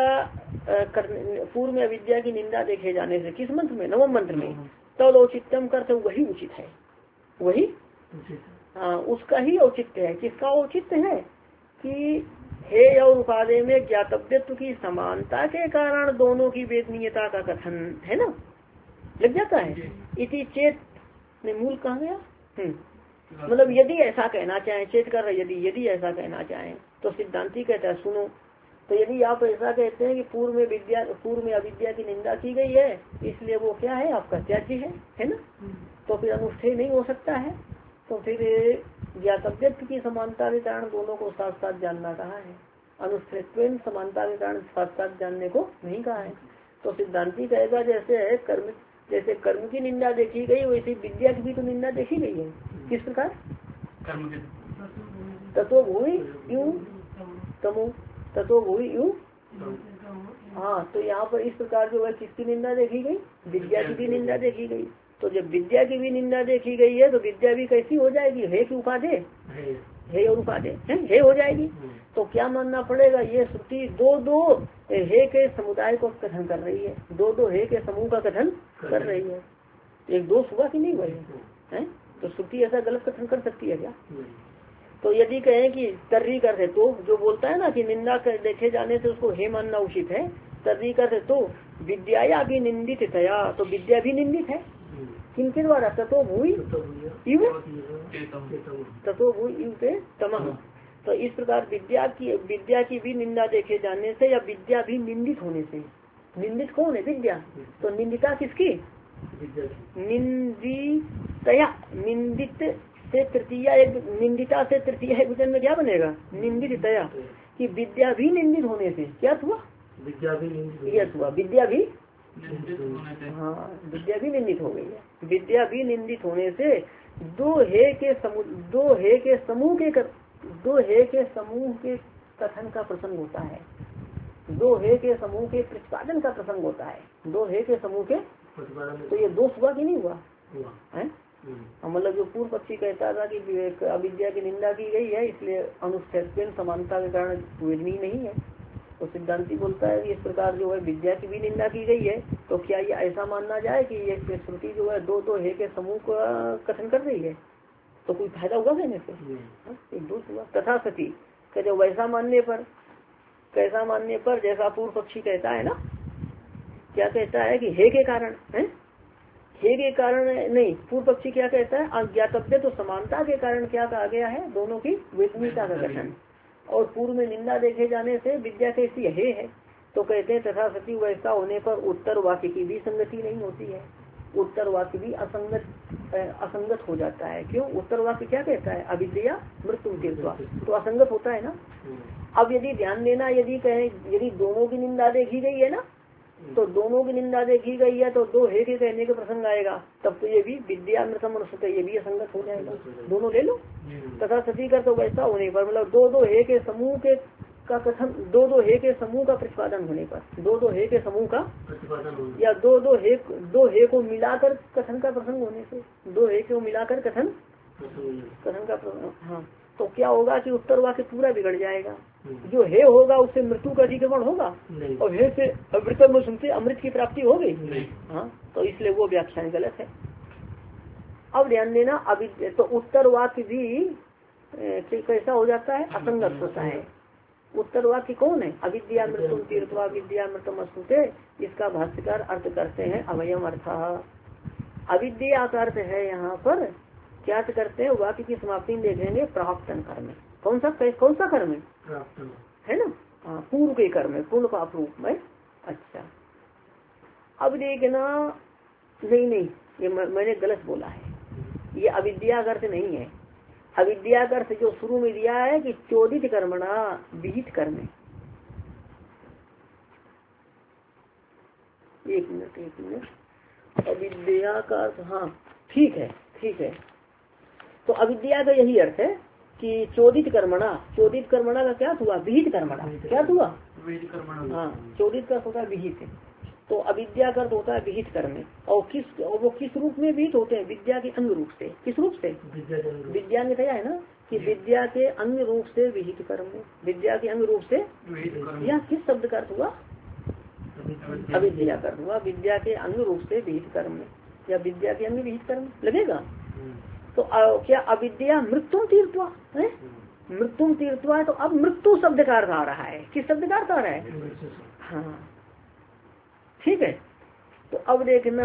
पूर्व में अविद्या की निंदा देखे जाने से किस मंत्र में? नवम मंत्र में। तद औचित्यम करते वही उचित है, वही हाँ, उसका ही औचित्य है। किसका औचित्य है? कि हे और उपादेय में ज्ञातव्यत्व की समानता के कारण दोनों की वेदनीयता का कथन है ना, लग जाता है। इति चेत में मूल कहा गया। मतलब यदि ऐसा कहना चाहें, चेत कर यदि ऐसा कहना चाहें, तो सिद्धांती कहता है सुनो, तो यदि आप ऐसा कहते हैं कि पूर्व में अविद्या की निंदा की गई है, इसलिए वो क्या है? आपका त्याज्य है ना, तो फिर अनुष्ठेय नहीं हो सकता है। तो फिर ज्ञातव्यत्व की समानता के कारण दोनों को साथ साथ जानना कहा है, अनुष्ठेयत्व समानता के कारण साथ साथ जानने को नहीं कहा है। तो सिद्धांती कहेगा जैसे कर्म की निंदा देखी गई, वैसे विद्या की भी तो निंदा देखी गई है। किस प्रकार? कर्म की तत्व भूमि क्यों तमो ततो भूय यू। हाँ, तो यहाँ पर इस प्रकार जो है किसकी निंदा देखी गई? विद्या की भी निंदा देखी गई। तो जब विद्या की भी निंदा देखी गई है तो विद्या भी कैसी हो जाएगी? हे की उपाधे, हे और उपाधे हे हो जाएगी। तो क्या मानना पड़ेगा? ये श्रुति दो दो हे के समुदाय को कथन कर रही है, दो दो हे के समूह का कथन कर रही है। एक दोष हुआ कि नहीं हुआ है? तो श्रुति ऐसा गलत कथन कर सकती है क्या? तो यदि कहें कि तर्री कर तो जो बोलता है ना कि निंदा देखे जाने से उसको हे मानना उचित है, तर्री कर तो विद्या भी निंदित तया, तो विद्या भी निंदित है किनके द्वारा? ततो भूय इव, ततो भूय इव पे तमः। तो इस प्रकार विद्या की भी निंदा देखे जाने से या विद्या भी निंदित होने से, निंदित कौन है? विद्या। तो निंदिता किसकी? निंदितया, निंदित से तृतीया एक, निंदिता से तृतीया एक वचन में क्या बनेगा? निंदितया, कि विद्या भी निंदित होने से क्या हुआ? विद्या भी निंदित हुआ, विद्या भी हाँ, विद्या भी निंदित हो गई है। विद्या भी निंदित होने से दो हे के समूह के कथन का प्रसंग होता है, दो हे के समूह के प्रतिपादन का प्रसंग होता है, दो हे के समूह के। तो ये दोष हुआ कि नहीं हुआ है? मतलब जो पूर्व पक्षी कहता था कि अविद्या की निंदा की गई है इसलिए अनुच्छेद समानता के कारण वेदनीय नहीं है, तो सिद्धांति बोलता है कि इस प्रकार जो है विद्या की भी निंदा की गई है, तो क्या ये ऐसा मानना जाए कि ये श्रुति जो है दो दो हे के समूह का कथन कर रही है? तो कोई फायदा होगा कहने से? एक दोष हुआ। तथा सती कहते वैसा मानने पर, कैसा मानने पर? जैसा पूर्व पक्षी कहता है ना, क्या कहता है कि हे के कारण है, हे के कारण नहीं, पूर्व पक्षी क्या कहता है? अज्ञातव्य, तो समानता के कारण क्या कहा गया है? दोनों की वेदनीयता का कथन। और पूर्व में निंदा देखे जाने से विद्या कैसी है? तो कहते हैं तथा सती वैसा होने पर उत्तर वाक्य की भी संगति नहीं होती है, उत्तर वाक्य भी असंगत हो जाता है। क्यों? उत्तर वाक्य क्या कहता है? अविद्या मृत्यु तीर्थवा, तो असंगत होता है ना। अब यदि ध्यान देना, यदि कहें यदि दोनों की निंदा देखी गई है ना, तो दोनों की निंदा देखी गई है तो दो हे के कहने का प्रसंग आएगा, तब तो ये भी विद्या मृतम अनुसुत, ये भी असंगत हो जाएगा। दोनों ले लो। तथा सती कर तो वैसा होने पर, मतलब दो दो हे के समूह के का कथन, दो दो हे के समूह का प्रतिपादन होने पर, दो दो हे के समूह का या दो हे को मिलाकर कथन का प्रसंग होने से, दो हे को मिलाकर कथन का प्रसंग। हाँ, तो क्या होगा कि उत्तर वाक्य पूरा बिगड़ जाएगा। जो हे होगा उससे मृत्यु का अधिगमन होगा, और हे से अमृतम सुनते अमृत की प्राप्ति होगी। हाँ, तो इसलिए वो व्याख्यान गलत है। अब ध्यान देना, अभी तो उत्तर वाक्य भी कैसा हो जाता है? असंगत होता है। उत्तर वाक्य कौन है? अविद्या मृत्यु तीर्थवा विद्या मृतम अस्तुते, इसका भाष्यकार अर्थ करते हैं अवयम अर्थ। अविद्या का अर्थ है यहाँ पर क्या करते हैं? वाक्य की समाप्ति में देखेंगे प्राप्तन कर्म। कौन सा कर्म है ना? पूर्व के कर्म, पूर्ण पाप रूप में। अच्छा, अब देखना, नहीं ये मैंने गलत बोला है, ये अविद्या का अर्थ नहीं है। अविद्या का अर्थ जो शुरू में दिया है कि चोदित कर्मणा विहित कर्म। एक मिनट, अविद्या का अर्थ, हाँ ठीक है। तो अविद्या का यही अर्थ है कि चोदित कर्मणा का क्या हुआ? विहित कर्मणा। क्या हुआ? हाँ, चोदित का होता है विहित, तो अविद्या का अर्थ होता है विहित कर्म। और वो किस रूप में विहित होते हैं? विद्या के अंग रूप से। किस रूप से? विद्या ने कहा है ना कि विद्या के अंग रूप से विहित कर्म, विद्या के अंग रूप से। यह किस शब्द का अर्थ हुआ? अविद्या का अर्थ हुआ विद्या के अंग रूप से विहित कर्म, या विद्या के अंग विहित कर्म लगेगा। तो क्या अविद्या मृत्यु तीर्थवा है? मृत्यु तीर्थवा, तो अब मृत्यु शब्द का अर्थ आ रहा है। किस शब्द का अर्थ आ रहा है? हाँ, ठीक है। तो अब देखना,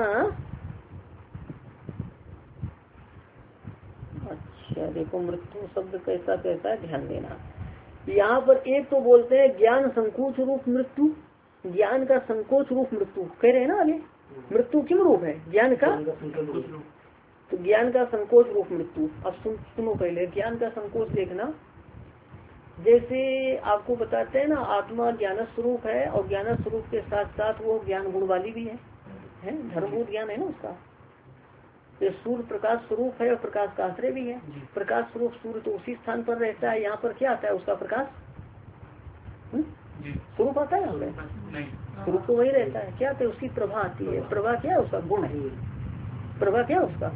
अच्छा देखो मृत्यु शब्द कैसा है, ध्यान देना। यहाँ पर एक तो बोलते हैं ज्ञान संकोच रूप मृत्यु, ज्ञान का संकोच रूप मृत्यु कह रहे हैं ना आगे। मृत्यु किम रूप है? ज्ञान का। तो ज्ञान का संकोच रूप मृत्यु। अब सुनो पहले, ज्ञान का संकोच देखना। जैसे आपको बताते हैं ना, आत्मा ज्ञान स्वरूप है, और ज्ञान स्वरूप के साथ साथ वो ज्ञान गुण वाली भी है धर्मभूत ज्ञान है ना उसका। तो सूर्य प्रकाश स्वरूप है और प्रकाश का आश्रय भी है। प्रकाश स्वरूप सूर्य तो उसी स्थान पर रहता है, यहाँ पर क्या आता है? उसका प्रकाश स्वरूप आता है हमें, स्वरूप तो वही रहता है। क्या तो उसकी प्रभा आती है। प्रभा क्या है? उसका गुण है। प्रभा क्या है? उसका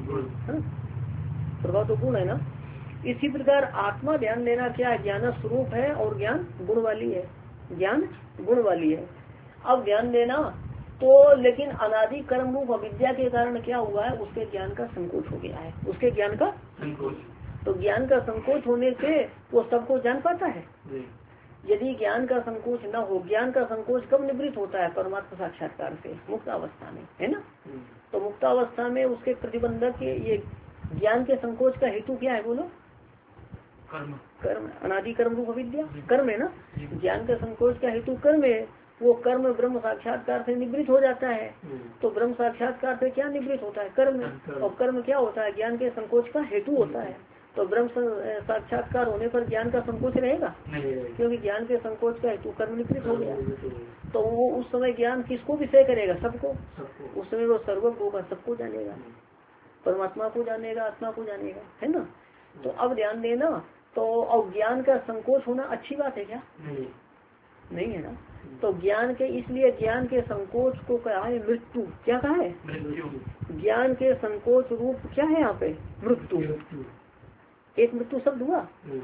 प्रभा तो गुण है ना। इसी प्रकार आत्मा ध्यान देना क्या है? ज्ञान स्वरूप है और ज्ञान गुण वाली है। ज्ञान गुण वाली है। अब ध्यान देना तो लेकिन अनादि कर्म रूप अविद्या के कारण क्या हुआ है? उसके ज्ञान का संकोच हो गया है। उसके ज्ञान का संकोच। तो ज्ञान का संकोच होने से वो सबको जान पाता है। यदि ज्ञान का संकोच न हो, ज्ञान का संकोच कब निवृत्त होता है? परमात्मा साक्षात्कार से, मुक्त अवस्था में, है ना। तो मुक्त अवस्था में उसके प्रतिबंधक ये ज्ञान के संकोच का हेतु क्या है? बोलो। कर्म। अनादि कर्म रूप अविद्या कर्म है ना। ज्ञान का संकोच का हेतु कर्म है। वो कर्म ब्रह्म साक्षात्कार से निवृत्त हो जाता है। तो ब्रह्म साक्षात्कार से क्या निवृत्त होता है? कर्म। और कर्म क्या होता है? ज्ञान के संकोच का हेतु होता है। तो ब्रह्म साक्षात्कार होने पर ज्ञान का संकोच रहेगा? क्योंकि ज्ञान के संकोच का हेतु कर्म निवृत्त हो गया। तो वो उस समय ज्ञान किसको विषय करेगा? सबको। उस समय वो सर्वज्ञ होगा, सबको जानेगा, परमात्मा को जानेगा, आत्मा को जानेगा, है ना। तो अब ध्यान देना, तो अब ज्ञान का संकोच होना अच्छी बात है क्या? नहीं है ना। तो ज्ञान के, इसलिए ज्ञान के संकोच को कहा है मृत्यु। क्या कहा है? ज्ञान के संकोच रूप क्या है यहाँ पे? मृत्यु। एक मृत्यु शब्द हुआ।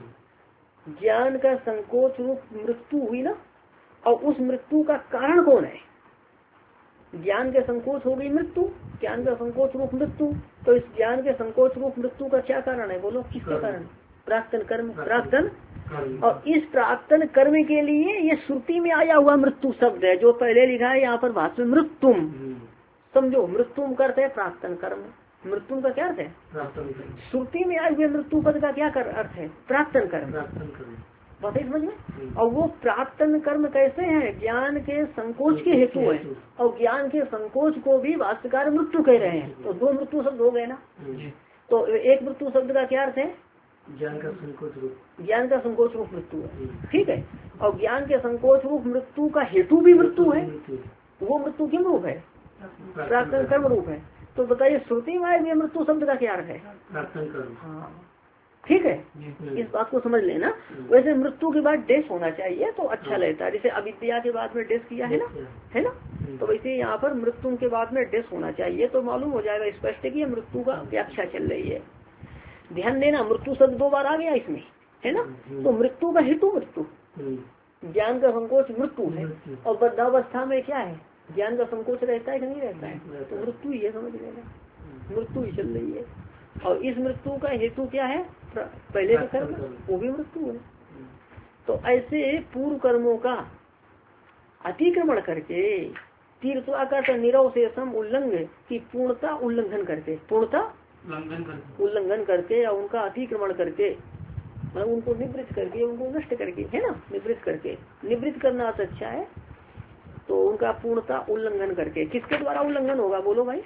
ज्ञान का संकोच रूप मृत्यु हुई ना। और उस मृत्यु का कारण कौन है? ज्ञान के संकोच हो गई मृत्यु, ज्ञान का संकोच रूप मृत्यु। तो इस ज्ञान के संकोच रूप मृत्यु का क्या कारण है? बोलो, किसके कारण? प्राक्तन कर्म। प्राक्तन। और इस प्राक्तन कर्म के लिए ये श्रुति में आया हुआ मृत्यु शब्द है, जो पहले लिखा है यहाँ पर भाष्य में मृत्युम। समझो, मृत्युम का अर्थ है प्राक्तन कर्म। मृत्यु का क्या अर्थ है? श्रुति में आए हुए मृत्यु पद का क्या अर्थ है? प्राक्तन कर्म। बात है समझ में। और वो प्राक्तन कर्म कैसे हैं? ज्ञान के संकोच के हेतु है। और ज्ञान के संकोच को भी भाष्यकार मृत्यु कह रहे हैं। तो दो मृत्यु शब्द हो गए ना। तो एक मृत्यु शब्द का क्या अर्थ है? ज्ञान का संकोच रूप। ज्ञान का संकोच रूप मृत्यु है, ठीक है। और ज्ञान के संकोच रूप मृत्यु का हेतु भी मृत्यु है। वो मृत्यु किम रूप है? प्राक्तन कर्म रूप है। तो बताइए, श्रुति में आए मृत्यु शब्द का क्या अर्थ है? प्राक्तन कर्म। हाँ, ठीक है, इस बात को समझ लेना। वैसे मृत्यु के बाद डेस होना चाहिए तो अच्छा लगता है। जैसे अविद्या के बाद में डेस किया है ना, है ना। तो वैसे यहाँ पर मृत्यु के बाद में डेस होना चाहिए, तो मालूम हो जाएगा स्पष्ट कि मृत्यु का व्याख्या चल रही है। ध्यान देना, मृत्यु शब्द दो बार आ गया इसमें, है ना। तो मृत्यु का हेतु मृत्यु, ज्ञान का संकोच मृत्यु है। और बद्धावस्था में क्या है? ज्ञान का संकोच रहता है कि नहीं रहता है? तो मृत्यु ही है, समझ लेना, मृत्यु ही चल रही है। और इस मृत्यु का हेतु क्या है? पहले के कर्म, वो भी मृत्यु है। तो ऐसे पूर्व कर्मों का अतिक्रमण करके, तीर्थाकार निरवशेषम उल्लंघन की पूर्णता उल्लंघन करके, पूर्णता उल्लंघन करके और उनका अतिक्रमण करके, मतलब उनको निवृत्त करके, उनको नष्ट करके, है ना, निवृत्त करके। निवृत्त करना तो अच्छा है। तो उनका पूर्णता उल्लंघन करके, किसके द्वारा उल्लंघन होगा? बोलो भाई।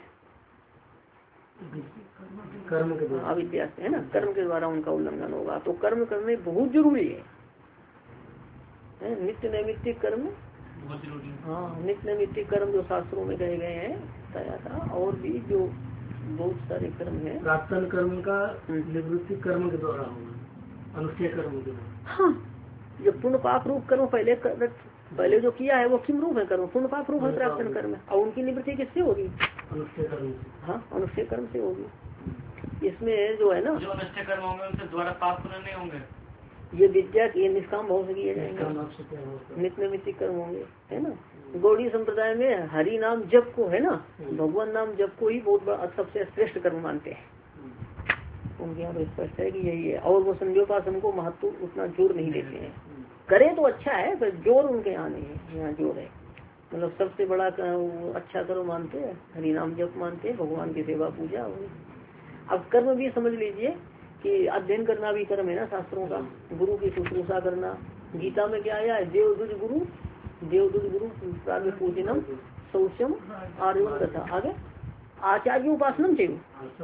कर्म के द्वारा, अविद्या से, है ना। कर्म के द्वारा उनका उल्लंघन होगा। तो कर्म करने बहुत जरूरी है। नित्य नैमित्तिक कर्म बहुत जरूरी है। हाँ, नित्य नैमित्तिक कर्म जो शास्त्रों में कहे गए हैं बताया था। और भी जो बहुत सारे कर्म है। प्राक्तन कर्म का निवृत्ति कर्म के द्वारा होगा, अनुष्ठेय कर्म के द्वारा। हाँ, जो पुण्य पाप रूप कर्म पहले जो किया है वो किम रूप है? कर्म पुण्य पाप रूप है प्राक्तन कर्म। और उनकी निवृत्ति किससे होगी? अनुष्ठेय कर्म से। हाँ, अनुष्ठेय कर्म से होगी। इसमें जो है ना, जो अनुष्ठेय कर्म होंगे उनसे द्वारा पाप पूर्ण नहीं होंगे। ये विद्या ये निष्काम भाव से किए जाएंगे, नित्य नैमित्तिक कर्म होंगे, है ना। गौड़ी संप्रदाय में हरि नाम जप को, है ना, भगवान नाम जप को ही बहुत बड़ा सबसे श्रेष्ठ कर्म मानते हैं। उनके यहाँ स्पष्ट है कि यही है। और वो संध्योपासन को महत्व उतना जोर नहीं देते हैं। करे तो अच्छा है, पर जोर उनके यहाँ नहीं है। यहाँ जोर है, मतलब सबसे बड़ा अच्छा कर्म मानते हैं, हरि नाम जप मानते हैं, भगवान की सेवा पूजा। अब कर्म भी समझ लीजिए कि अध्ययन करना भी कर्म है ना, शास्त्रों का। गुरु की शुश्रूषा करना, गीता में क्या आया है? देवदूत गुरु प्राग्ञ पूजनम शौचम आर्यम तथा आगे आचार्य उपासनम चाहिए,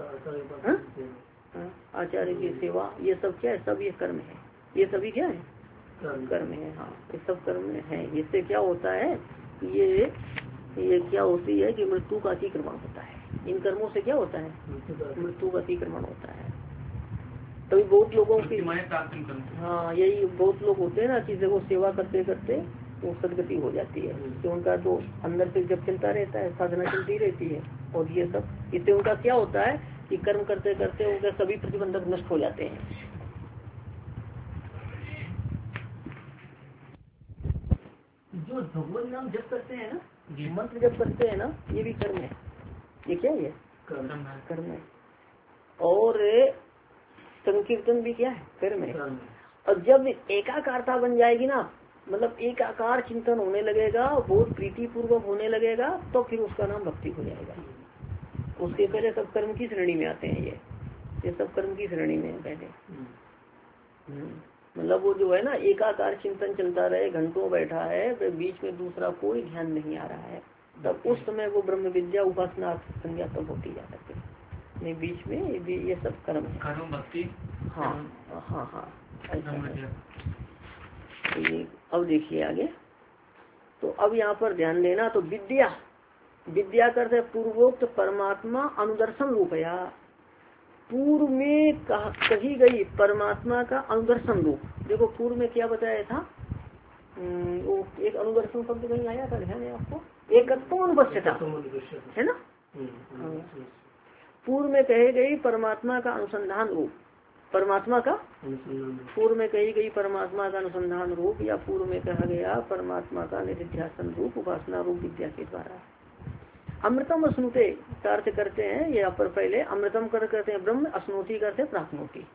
आचार्य की सेवा। ये सब क्या है? सब ये कर्म है। ये सभी क्या है? कर्म है। हाँ, ये सब कर्म है। इससे क्या होता है? ये क्या होती है कि मृत्यु का अतिक्रमण होता है। इन कर्मों से क्या होता है? मृत्यु का अतिक्रमण होता है। तभी बहुत लोगों की, हाँ, यही बहुत लोग होते हैं ना कि देखो सेवा करते करते वो सदगति हो जाती है। कि उनका तो अंदर से जब चलता रहता है, साधना चलती रहती है, और ये सब इससे उनका क्या होता है कि कर्म करते करते उनके सभी प्रतिबंधक नष्ट हो जाते हैं। जो भगवान नाम जप करते हैं ना, मंत्र जप करते हैं ना, ये भी कर्म है। ये क्या है? कर्म है। और संकीर्तन भी क्या है? कर्म है। और जब एकाकारता बन जाएगी ना, मतलब एकाकार चिंतन होने लगेगा, बहुत प्रीति पूर्वक होने लगेगा, तो फिर उसका नाम भक्ति हो जाएगा। उसके पहले सब कर्म की श्रेणी में आते हैं। ये सब कर्म की श्रेणी में है पहले। मतलब वो जो है ना, एकाकार चिंतन चलता रहे, घंटों बैठा है, बीच में दूसरा कोई ध्यान नहीं आ रहा है, तब उस समय वो ब्रह्म विद्या उपासना संज्ञा तब होती जा सकती है। नहीं, बीच में ये सब कर्म है। भक्ति। हाँ हाँ हाँ, ऐसा है। अब देखिए आगे। तो अब यहाँ पर ध्यान देना, तो विद्या करते पूर्वोक्त परमात्मा अनुदर्शन रूपया, पूर्व में कही गई परमात्मा का अनुदर्शन रूप। देखो पूर्व में क्या बताया था, वो एक अनुदर्शन शब्द कहीं आया था, ध्यान है आपको? एकत्वानुपस्थिता है ना। पूर्व में कही गई परमात्मा का अनुसंधान रूप, परमात्मा का पूर्व में कही गई परमात्मा का अनुसंधान रूप, या पूर्व में कहा गया परमात्मा का निधिध्यासन रूप उपासना रूप विद्या के द्वारा। अमृतम अश्नुते का अर्थ करते हैं यहाँ पर, पहले अमृतम करते हैं ब्रह्म, अश्नोति करते प्राप्नोति।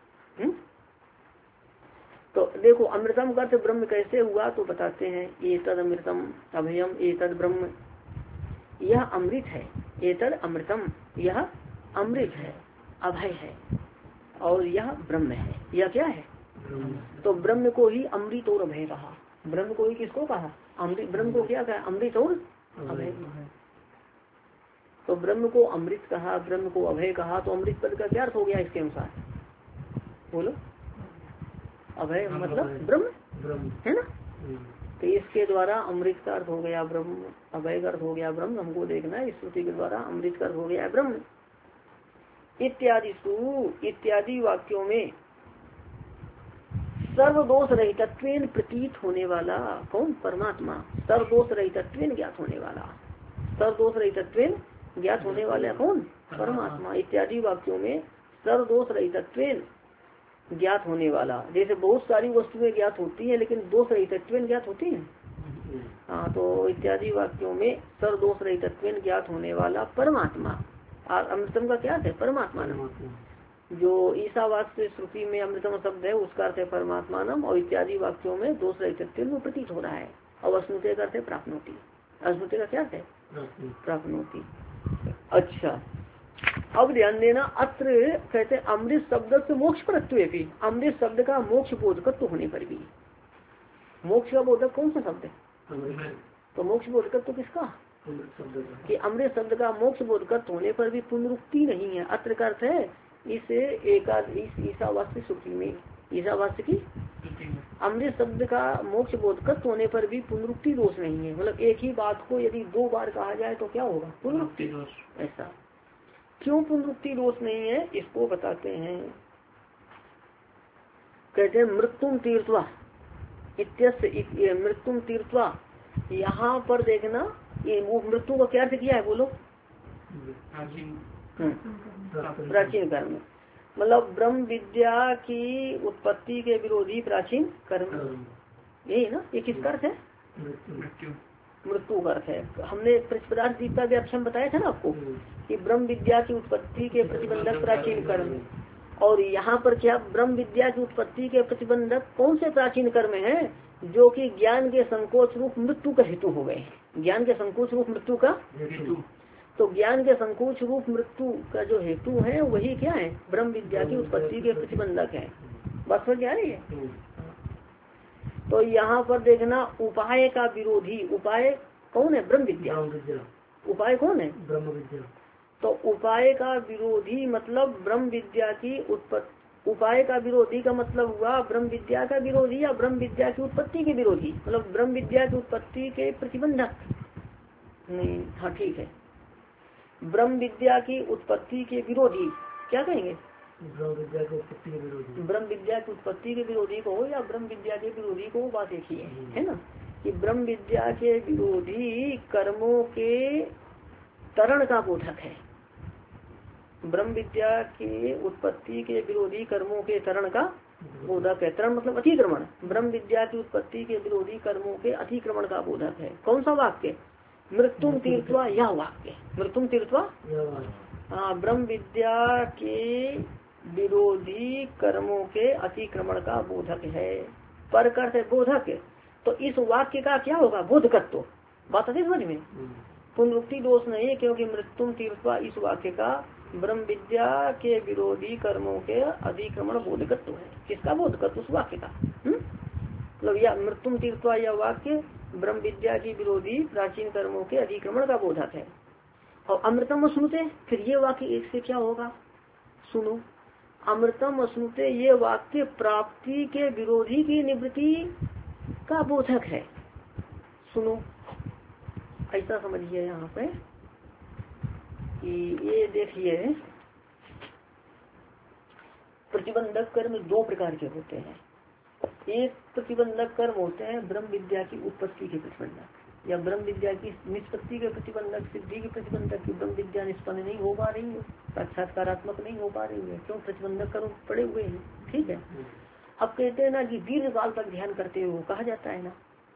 तो देखो अमृतम करते ब्रह्म कैसे हुआ, तो बताते हैं, ये तद अमृतम अभयम ये तद ब्रह्म, यह अमृत है। ये तद अमृतम, यह अमृत है, अभय है, और यह ब्रह्म है। यह क्या है? तो ब्रह्म को ही अमृत और अभय कहा। ब्रह्म को ही किसको कहा? अमृत। ब्रह्म को क्या कहा? अमृत और अभय। तो ब्रह्म को अमृत कहा, ब्रह्म को अभय कहा, तो अमृत पद का क्या अर्थ हो गया इसके अनुसार? बोलो। अभय मतलब ब्रह्म है ना। तो इसके द्वारा अमृत का अर्थ हो गया ब्रह्म, अभय का अर्थ हो गया ब्रह्म। हमको देखना है, इस श्रुति के द्वारा अमृत का अर्थ हो गया ब्रह्म। इत्यादि वाक्यों में सर्वदोष रहितत्वेन प्रतीत होने वाला कौन? परमात्मा। सर्वदोष रहितत्वेन ज्ञात होने वाला, सर्वदोष रहितत्वेन ज्ञात होने वाला कौन? परमात्मा। इत्यादि वाक्यों में सर्वदोष रहितत्वेन ज्ञात होने वाला, जैसे बहुत सारी वस्तुएं ज्ञात होती हैं लेकिन दोष रहितत्वेन ज्ञात होती हैं। हाँ, तो इत्यादि वाक्यों में सर्वदोष रहितत्वेन ज्ञात होने वाला परमात्मा। और अमृतम का क्या है? परमात्मा नाम। जो ईसावास्य श्रुति में अमृतम शब्द है उसका अर्थ है परमात्मा नाम, और इत्यादि वाक्यों में दोष रहितत्वेन प्रतीत हो रहा है। और अश्नुते का अर्थ है प्राप्नोति। अश्नुते का क्या है? प्राप्नोति। अच्छा, अब ध्यान देना, अत्र कहते अमृत शब्द से मोक्ष परत्व भी, अमृत शब्द का मोक्ष बोधकत्व होने पर भी। मोक्ष का बोधक कौन सा शब्द है? तो मोक्ष बोधकत्व किसका? कि अमृत शब्द का मोक्ष बोधकत्व होने पर भी पुनरुक्ति नहीं है। अत्र का अर्थ है इस ईसावास्य श्रुति में, ईसावास्य की अमृत शब्द का मोक्ष बोधकत्व होने पर भी पुनरुक्ति दोष नहीं है। मतलब एक ही बात को यदि दो बार कहा जाए तो क्या होगा? पुनरुक्ति दोष। ऐसा क्यों पुनरुक्ति दोष नहीं है, इसको बताते हैं। कहते हैं मृत्युम तीर्थवा इत्यस्य, मृत्युम तीर्थवा, यहाँ पर देखना ये मृत्यु का क्या अर्थ किया है? बोलो। प्राचीन कर्म, मतलब ब्रह्म विद्या की उत्पत्ति के विरोधी प्राचीन कर्म, यही ना। ये किसका अर्थ है? मृत्यु का अर्थ है। हमने प्रतिपदार्थ दीपिका व्याख्यान बताया था ना आपको कि ब्रह्म विद्या की उत्पत्ति के प्रतिबंधक प्राचीन कर्म, और यहाँ पर क्या ब्रह्म विद्या की उत्पत्ति के प्रतिबंधक कौन से प्राचीन कर्म हैं? जो कि ज्ञान के संकोच रूप मृत्यु का हेतु हो गए। ज्ञान के संकोच रूप मृत्यु का हेतु, तो ज्ञान के संकोच रूप मृत्यु का जो हेतु है वही क्या है? ब्रह्म विद्या की उत्पत्ति के प्रतिबंधक है। बात समझ आ रही है? तो यहाँ पर देखना उपाय का विरोधी, उपाय कौन है? ब्रह्म विद्या। उपाय कौन है? ब्रह्म विद्या। तो उपाय का विरोधी मतलब ब्रह्म विद्या की उत्पत्ति, उपाय का विरोधी का मतलब हुआ ब्रह्म विद्या का विरोधी या ब्रह्म विद्या की उत्पत्ति के विरोधी, मतलब ब्रह्म विद्या की उत्पत्ति के प्रतिबंधक नहीं। हाँ ठीक है, ब्रह्म विद्या की उत्पत्ति के विरोधी क्या कहेंगे? ब्रह्म विद्या की उत्पत्ति के विरोधी, ब्रह्म विद्या की उत्पत्ति के विरोधी को या ब्रह्म विद्या के विरोधी को, बात एक ही है ना। कि ब्रह्म विद्या के विरोधी कर्मों के तरण का बोधक है। ब्रह्म विद्या की उत्पत्ति के विरोधी कर्मों के तरण का बोधक है। तरण मतलब अतिक्रमण। ब्रह्म विद्या की उत्पत्ति के विरोधी कर्मों के अतिक्रमण का बोधक है। कौन सा वाक्य? मृत्युम तीर्थवा यह वाक्य। मृत्युम तीर्थवा, हाँ, ब्रह्म विद्या के विरोधी कर्मों के अतिक्रमण का बोधक है। पर करते बोधक। तो इस वाक्य का क्या होगा? बोधकत्व। बात आती समझ में? पुनरुक्ति दोष नहीं है, क्योंकि मृत्युम तीर्थवा इस वाक्य का ब्रह्म विद्या के विरोधी कर्मों के अधिक्रमण बोधकत्व है। किसका बोधकत्व? उस वाक्य का। मतलब या मृत्युम तीर्थवा यह वाक्य ब्रह्म विद्या की विरोधी प्राचीन कर्मों के अधिक्रमण का बोधक है। और अमृतम अश्नुते, फिर ये वाक्य एक से क्या होगा? सुनो, अमृतम अश्नुते ये वाक्य प्राप्ति के विरोधी की निवृत्ति का बोधक है। सुनो, ऐसा समझिए यहाँ पे कि ये देखिए, प्रतिबंधक कर्म दो प्रकार के होते हैं। एक प्रतिबंधक कर्म होते हैं ब्रह्म विद्या की उत्पत्ति के प्रतिबंधक, या ब्रह्म विद्या की निष्पत्ति के प्रतिबंधक, सिद्धि के प्रतिबंधक की ब्रह्म विद्या निष्पन्न नहीं हो पा रही है, साक्षात्कारात्मक नहीं हो पा रही है। क्यों? प्रतिबंधक कर्म पड़े हुए हैं। ठीक है। अब कहते हैं ना कि दीर्घ काल तक ध्यान करते हो, कहा जाता है ना,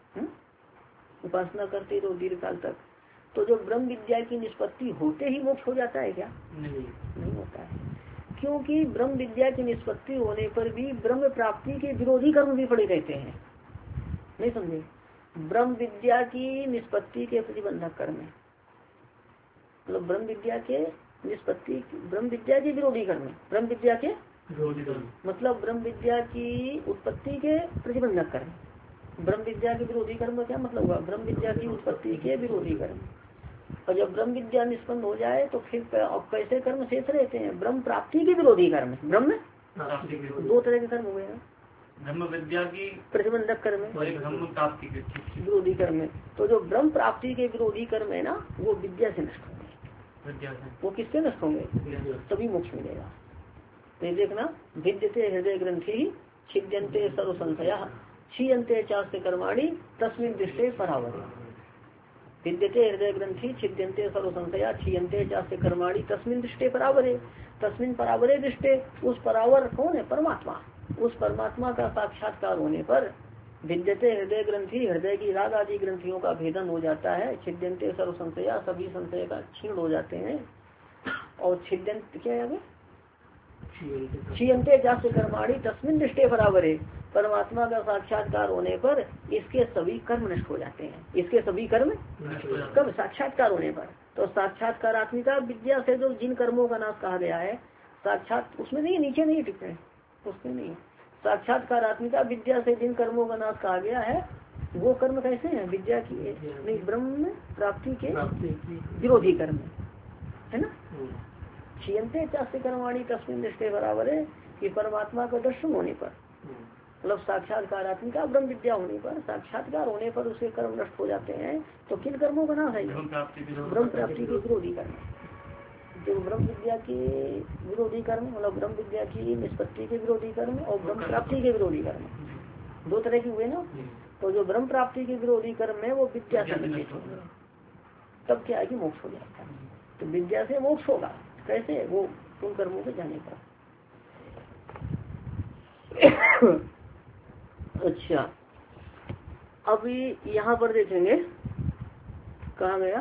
उपासना करते रहो दीर्घ काल तक। तो जो ब्रह्म विद्या की निष्पत्ति होते ही मोक्ष हो जाता है क्या? नहीं होता है। क्योंकि ब्रह्म विद्या की निष्पत्ति होने पर भी ब्रह्म प्राप्ति के विरोधी कर्म भी पड़े रहते हैं। नहीं समझे? ब्रह्म विद्या की निष्पत्ति के प्रतिबंधक कर्म है, मतलब ब्रह्म विद्या के निष्पत्ति, ब्रह्म विद्या के विरोधी कर्म, ब्रह्म विद्या के विरोधी कर्म मतलब ब्रह्म विद्या की उत्पत्ति के प्रतिबंधक कर्म। ब्रह्म विद्या के विरोधी कर्म का क्या मतलब हुआ? ब्रह्म विद्या की उत्पत्ति के विरोधी कर्म। और जब ब्रह्म विद्या निष्पन्न हो जाए तो फिर कैसे कर्म शेष रहते हैं? ब्रह्म प्राप्ति के विरोधी कर्म। ब्रह्म दो तरह के कर्म हुए हैं, ब्रह्म विद्या की प्रतिबंधक कर्म और ब्रह्म प्राप्ति के विरोधी कर्म है। तो जो ब्रह्म प्राप्ति के विरोधी कर्म है ना, वो विद्या से नष्ट होंगे। विद्या से वो किससे नष्ट होंगे? तभी मोक्ष मिलेगा। तो देखना, विद्यते हृदय ग्रंथि छिद्यन्ते सर्व संशयः क्षीयन्ते चास्य कर्माणि तस्मिन् दृष्टे परावरे। विद्यते हृदय ग्रंथि छिद्यन्ते सर्व संशयः क्षीयन्ते चास्य कर्माणि तस्मिन् दृष्टे परावरे। तस्मिन् परावरे दृष्टे, उस परावर कौन है? परमात्मा। उस परमात्मा का साक्षात्कार होने पर विद्यते हृदय ग्रंथि, हृदय की राग आदि ग्रंथियों का भेदन हो जाता है। छिद्यन्ते सर्व संशय, सभी संशय का क्षीण हो जाते हैं। और छिद्यंत क्या है? क्षीयन्ते चास्य कर्माणि तस्मिन् दृष्टे परावरे। परमात्मा का साक्षात्कार होने पर इसके सभी कर्म नष्ट हो जाते हैं। इसके सभी कर्म कब? साक्षात्कार होने पर। तो साक्षात्कारात्मिका विद्या से जो जिन कर्मों का नाश कहा गया है, साक्षात उसमें नहीं, नीचे नहीं टिप्पणी उसमें नहीं, साक्षात्कारात्मिका विद्या से जिन कर्मों का नाश कहा गया है वो कर्म कैसे हैं? विद्या की नहीं, ब्रह्म प्राप्ति के विरोधी कर्म है ना। क्षीयन्ते चास्य कर्माणि तस्मिन् दृष्टे बराबर है कि परमात्मा का दर्शन होने पर, मतलब साक्षात्कारात्मिका ब्रह्म विद्या होने पर, साक्षात्कार होने पर उसके कर्म नष्ट हो जाते हैं। तो किन कर्मों का नाम है? ब्रह्म प्राप्ति के विरोधी कर्म। जो ब्रह्म विद्या के विरोधी कर्म, मतलब ब्रह्म विद्या की निष्पत्ति के विरोधी कर्म और ब्रह्म प्राप्ति के विरोधी कर्म, दो तरह के हुए ना। तो जो ब्रह्म प्राप्ति के विरोधी कर्म है वो विद्या से नष्ट होंगे, तब क्या है कि मोक्ष हो जाता है। तो विद्या से मोक्ष होगा कैसे? वो उन कर्मों के जाने पर। अच्छा, अभी यहाँ पर देखेंगे, कहाँ गया?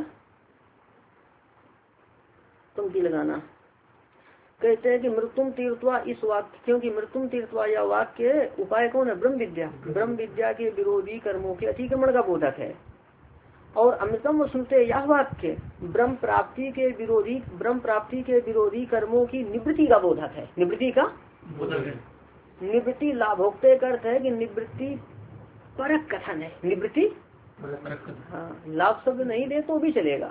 पंक्ति लगाना। कहते हैं कि मृत्युम तीर्थवा इस वाक्य, क्योंकि मृत्युम तीर्थवा यह वाक्य उपाय कौन है? ब्रह्म विद्या। ब्रह्म विद्या के विरोधी कर्मों के अतिक्रमण का बोधक है। और अमृतम सुनते यह वाक्य ब्रह्म प्राप्ति के विरोधी कर्मों की निवृत्ति का बोधक है। निवृत्ति का बोधक है। निवृत्ति लाभोक्ते का अर्थ है कि निवृत्ति परक कथन है। निवृत्ति, हाँ, लाभ शब्द नहीं दे तो भी चलेगा।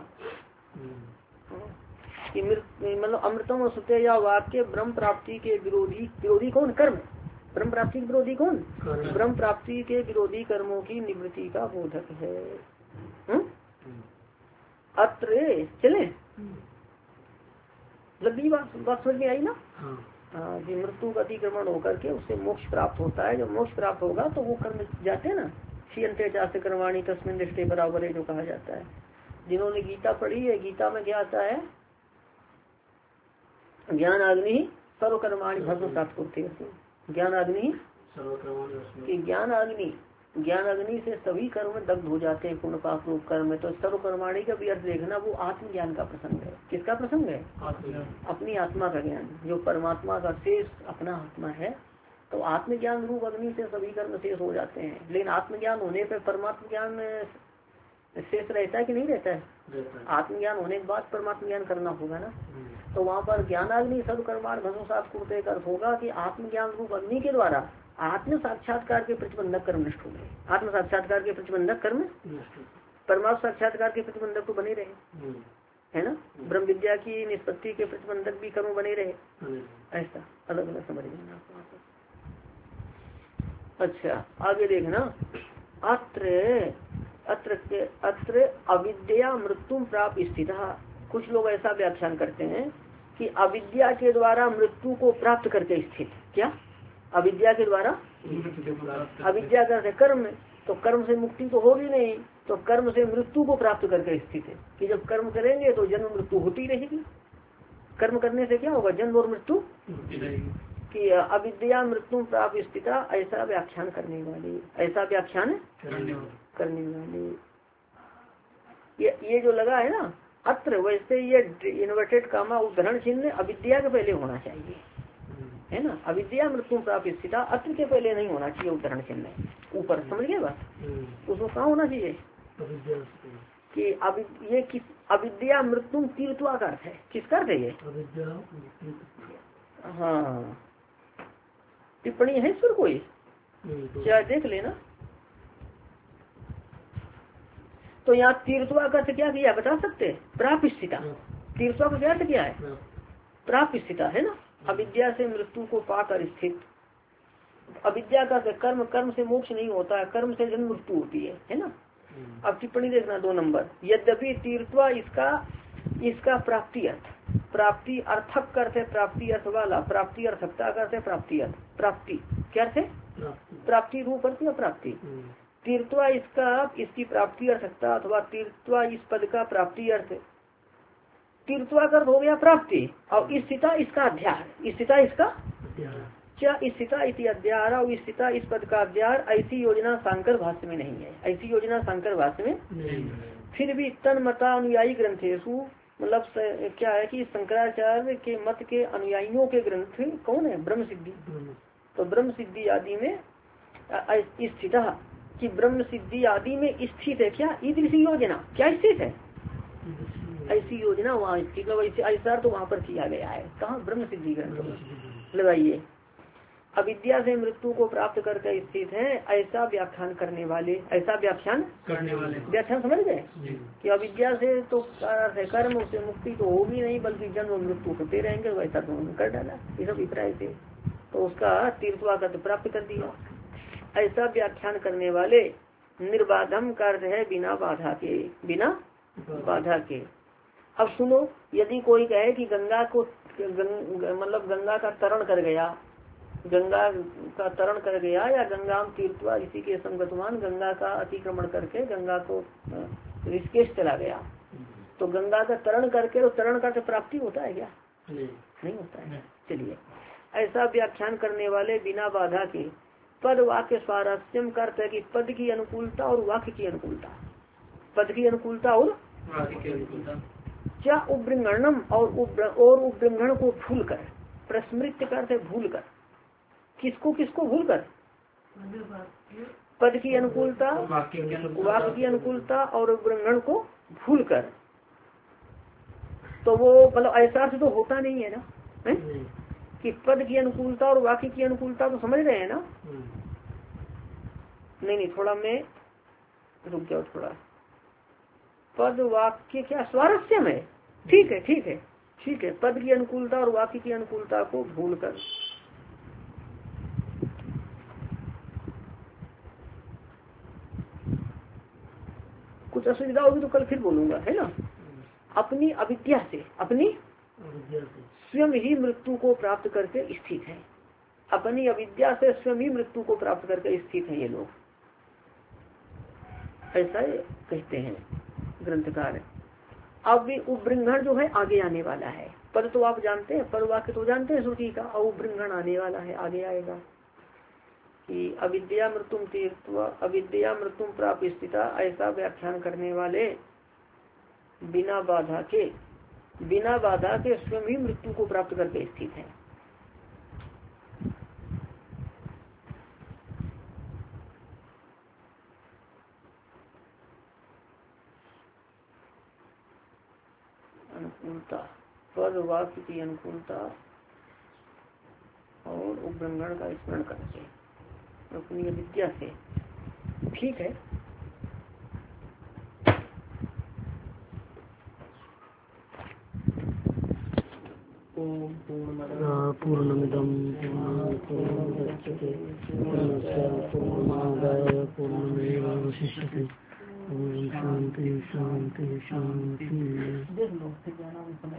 कि मतलब अमृतम सुते या वाक्य ब्रह्म प्राप्ति के विरोधी कौन? कर्म। ब्रह्म प्राप्ति के विरोधी कौन? ब्रह्म प्राप्ति के विरोधी कर्मों की निवृत्ति का बोधक है। अत्र चले लगी बात समझ में आई ना। हाँ, मृत्यु का अतिक्रमण होकर के उससे मोक्ष प्राप्त होता है। जब मोक्ष प्राप्त होगा तो वो कर्म जाते हैं ना, क्षीयन्ते चास्य कर्माणि तस्मिन् दृष्टे बराबर है जो कहा जाता है। जिन्होंने गीता पढ़ी है, गीता में क्या आता है, ज्ञान अग्नि सर्वकर्माणि भस्मसात् कुरुते। ज्ञान अग्नि कि ज्ञान अग्नि से सभी कर्म दग्ध हो जाते हैं, पूर्ण पाप रूप कर्म। तो सर्वकर्माणि का भी अर्थ देखना, वो आत्मज्ञान का प्रसंग है। किसका प्रसंग है? अपनी आत्मा का ज्ञान, जो परमात्मा का शेष अपना आत्मा है। तो आत्मज्ञान रूप अग्नि से सभी कर्म शेष हो जाते हैं। लेकिन आत्मज्ञान होने पर परमात्मा ज्ञान शेष रहता है कि नहीं रहता है? आत्मज्ञान होने के बाद परमात्मा ज्ञान करना होगा ना। तो वहाँ पर ज्ञानाग्नि सर्वकर्माणि भस्मसात् कुरुते का अर्थ होगा कि आत्मज्ञान रूप अग्नि के द्वारा आत्म साक्षात्कार के प्रतिबंधक कर्म नष्ट हो गए। आत्म साक्षात्कार के प्रतिबंधक कर्म, परमात्मा साक्षात्कार के प्रतिबंधक तो बने रहे, है ना। ब्रह्म विद्या की निष्पत्ति के प्रतिबंधक भी कर्म बने रहे। ऐसा अलग अलग समझ लेना। अच्छा आगे देखना, अत्र अविद्या मृत्यु प्राप्त स्थिता। कुछ लोग ऐसा व्याख्यान करते हैं कि अविद्या के द्वारा मृत्यु को प्राप्त करके स्थित। क्या? अविद्या के द्वारा, अविद्या का कर्म, तो कर्म से मुक्ति तो होगी नहीं, तो कर्म से मृत्यु को प्राप्त करके स्थित है कि जब कर्म करेंगे तो जन्म मृत्यु होती रहेगी। कर्म करने से क्या होगा? जन्म और मृत्यु कि अविद्या मृत्यु प्राप्त स्थिता, ऐसा व्याख्यान करने वाले, ऐसा व्याख्यान करने वाले। ये जो लगा है ना अत्र, वैसे ये इन्वर्टेड कामा उदाहरण चिन्ह अविद्या के पहले होना चाहिए, है ना। अविद्या मृत्यु प्राप्त स्थिता अत्र के पहले नहीं होना चाहिए उदाहरण चिन्ह। ऊपर समझ गए बात? उसको कहाँ होना चाहिए कि ये किस अविद्या मृत्यु तीर्थवा का अर्थ है। किसका अर्थ है ये? हाँ टिप्पणी है इस पर कोई? क्या देख लेना। तो यहाँ तीर्थवा का अर्थ क्या किया बता सकते? प्राप्त स्थिता। तीर्थवा का क्या अर्थ क्या है? प्राप्त स्थिता, है ना। अविद्या से मृत्यु को पाकर स्थित। अविद्या का कर्म, कर्म से मोक्ष नहीं होता है, कर्म से जन्म मृत्यु होती है ना। अब टिप्पणी देखना 2 नंबर। यद्यपि तीर्थवा इसका प्राप्ति अर्थ, प्राप्ति अर्थक करते, प्राप्ति अर्थ वाला, प्राप्ति अर्थकता करते, प्राप्ति अर्थ, प्राप्ति क्या अर्थ है? प्राप्ति रूप अर्थ या प्राप्ति। तीर्थवा इसकी प्राप्ति अर्थकता अथवा तीर्थवा इस पद का प्राप्ति अर्थ। तीर्थवा का अर्थ हो गया प्राप्ति, और स्थिता इसका अध्यार, स्थिता इसका क्या? स्थिता इति अध्यार, और स्थिता इस पद का अध्यार। ऐसी योजना शंकर भाष्य में नहीं है, ऐसी योजना शंकर भाष्य में नहीं। फिर भी तन मता अनुयायी ग्रंथेशु, मतलब क्या है कि शंकराचार्य के मत के अनुयायियों के ग्रंथ कौन है? ब्रह्म सिद्धि। तो ब्रह्म सिद्धि आदि में स्थिता कि ब्रह्म सिद्धि आदि में स्थित है। क्या ईदृशी योजना? क्या स्थित है? ऐसी योजना वहाँ स्थित है। वैसे ऐसा तो वहाँ पर किया गया है। कहाँ? ब्रह्म सिद्धि ग्रंथ लगाइए। अविद्या से मृत्यु को प्राप्त करके स्थित है, ऐसा व्याख्यान करने वाले, ऐसा व्याख्यान करने वाले। व्याख्यान समझ गए कि अविद्या से तो कर्म से मुक्ति तो होगी नहीं, बल्कि जन्म और मृत्यु होते रहेंगे। वैसा तो उन्होंने कर डाला इस अभिप्राय से, तो उसका तीर्थवा का प्राप्त कर दिया। ऐसा व्याख्यान करने वाले निर्बाधम का अर्थ है बिना बाधा के, बिना बाधा के। अब सुनो, यदि कोई कहे कि गंगा को मतलब गंगा का तरण कर गया, गंगा का तरण कर गया, या गंगा तीर्थवा इसी के संगतमान गंगा का अतिक्रमण करके गंगा को ऋषिकेश चला गया, तो गंगा का तरण करके, तो तरण का प्राप्ति होता है क्या? नहीं होता है। चलिए, ऐसा व्याख्यान करने वाले बिना बाधा के पद वाक्य स्वारस्यम का अर्थ है कि पद की अनुकूलता और वाक्य की अनुकूलता, पद की अनुकूलता और वाक्य की अनुकूलता। क्या उपबृंहणम और उपबृंहण को भूल कर, प्रस्मृत करते भूल कर, किसको किसको भूल कर? पद की अनुकूलता, वाक्य की अनुकूलता और उपबृंहण को भूल कर, तो वो मतलब ऐसा अर्थ तो होता नहीं है ना, है? कि पद की अनुकूलता और वाक्य की अनुकूलता तो समझ रहे हैं ना। नहीं, थोड़ा मैं रुक जाओ थोड़ा। पद वाक्य क्या स्वारस्य में? ठीक है ठीक है ठीक है। पद की अनुकूलता और वाक्य की अनुकूलता को भूलकर, कुछ असुविधा होगी तो कल फिर बोलूंगा, है ना। अपनी अविद्या से, अपनी स्वयं ही मृत्यु को प्राप्त करके स्थित है। अपनी अविद्या से स्वयं ही मृत्यु को प्राप्त करके स्थित है ये लोग। ऐसा कहते हैं ग्रंथकार। अब भी उपबृंहण जो है आगे आने वाला है। पद तो आप जानते हैं, पर वाक्य तो जानते हैं श्रुति का, और उपबृंहण आने वाला है, आगे आएगा कि अविद्या मृत्युम तीर्थवा अविद्या मृत्युम प्राप्त स्थिता, ऐसा व्याख्यान करने वाले बिना बाधा के स्वयं ही मृत्यु को प्राप्त करके स्थित है। अनुकूलता, पद वाक्य की अनुकूलता और उपबृंहण का स्मरण करके अपनी विद्या से, ठीक है। पूर्णमिदं पूर्णमुदच्यते पूर्णस्य पूर्णमादाय पूर्णमेवावशिष्यते। ओम शांति शांति शांति।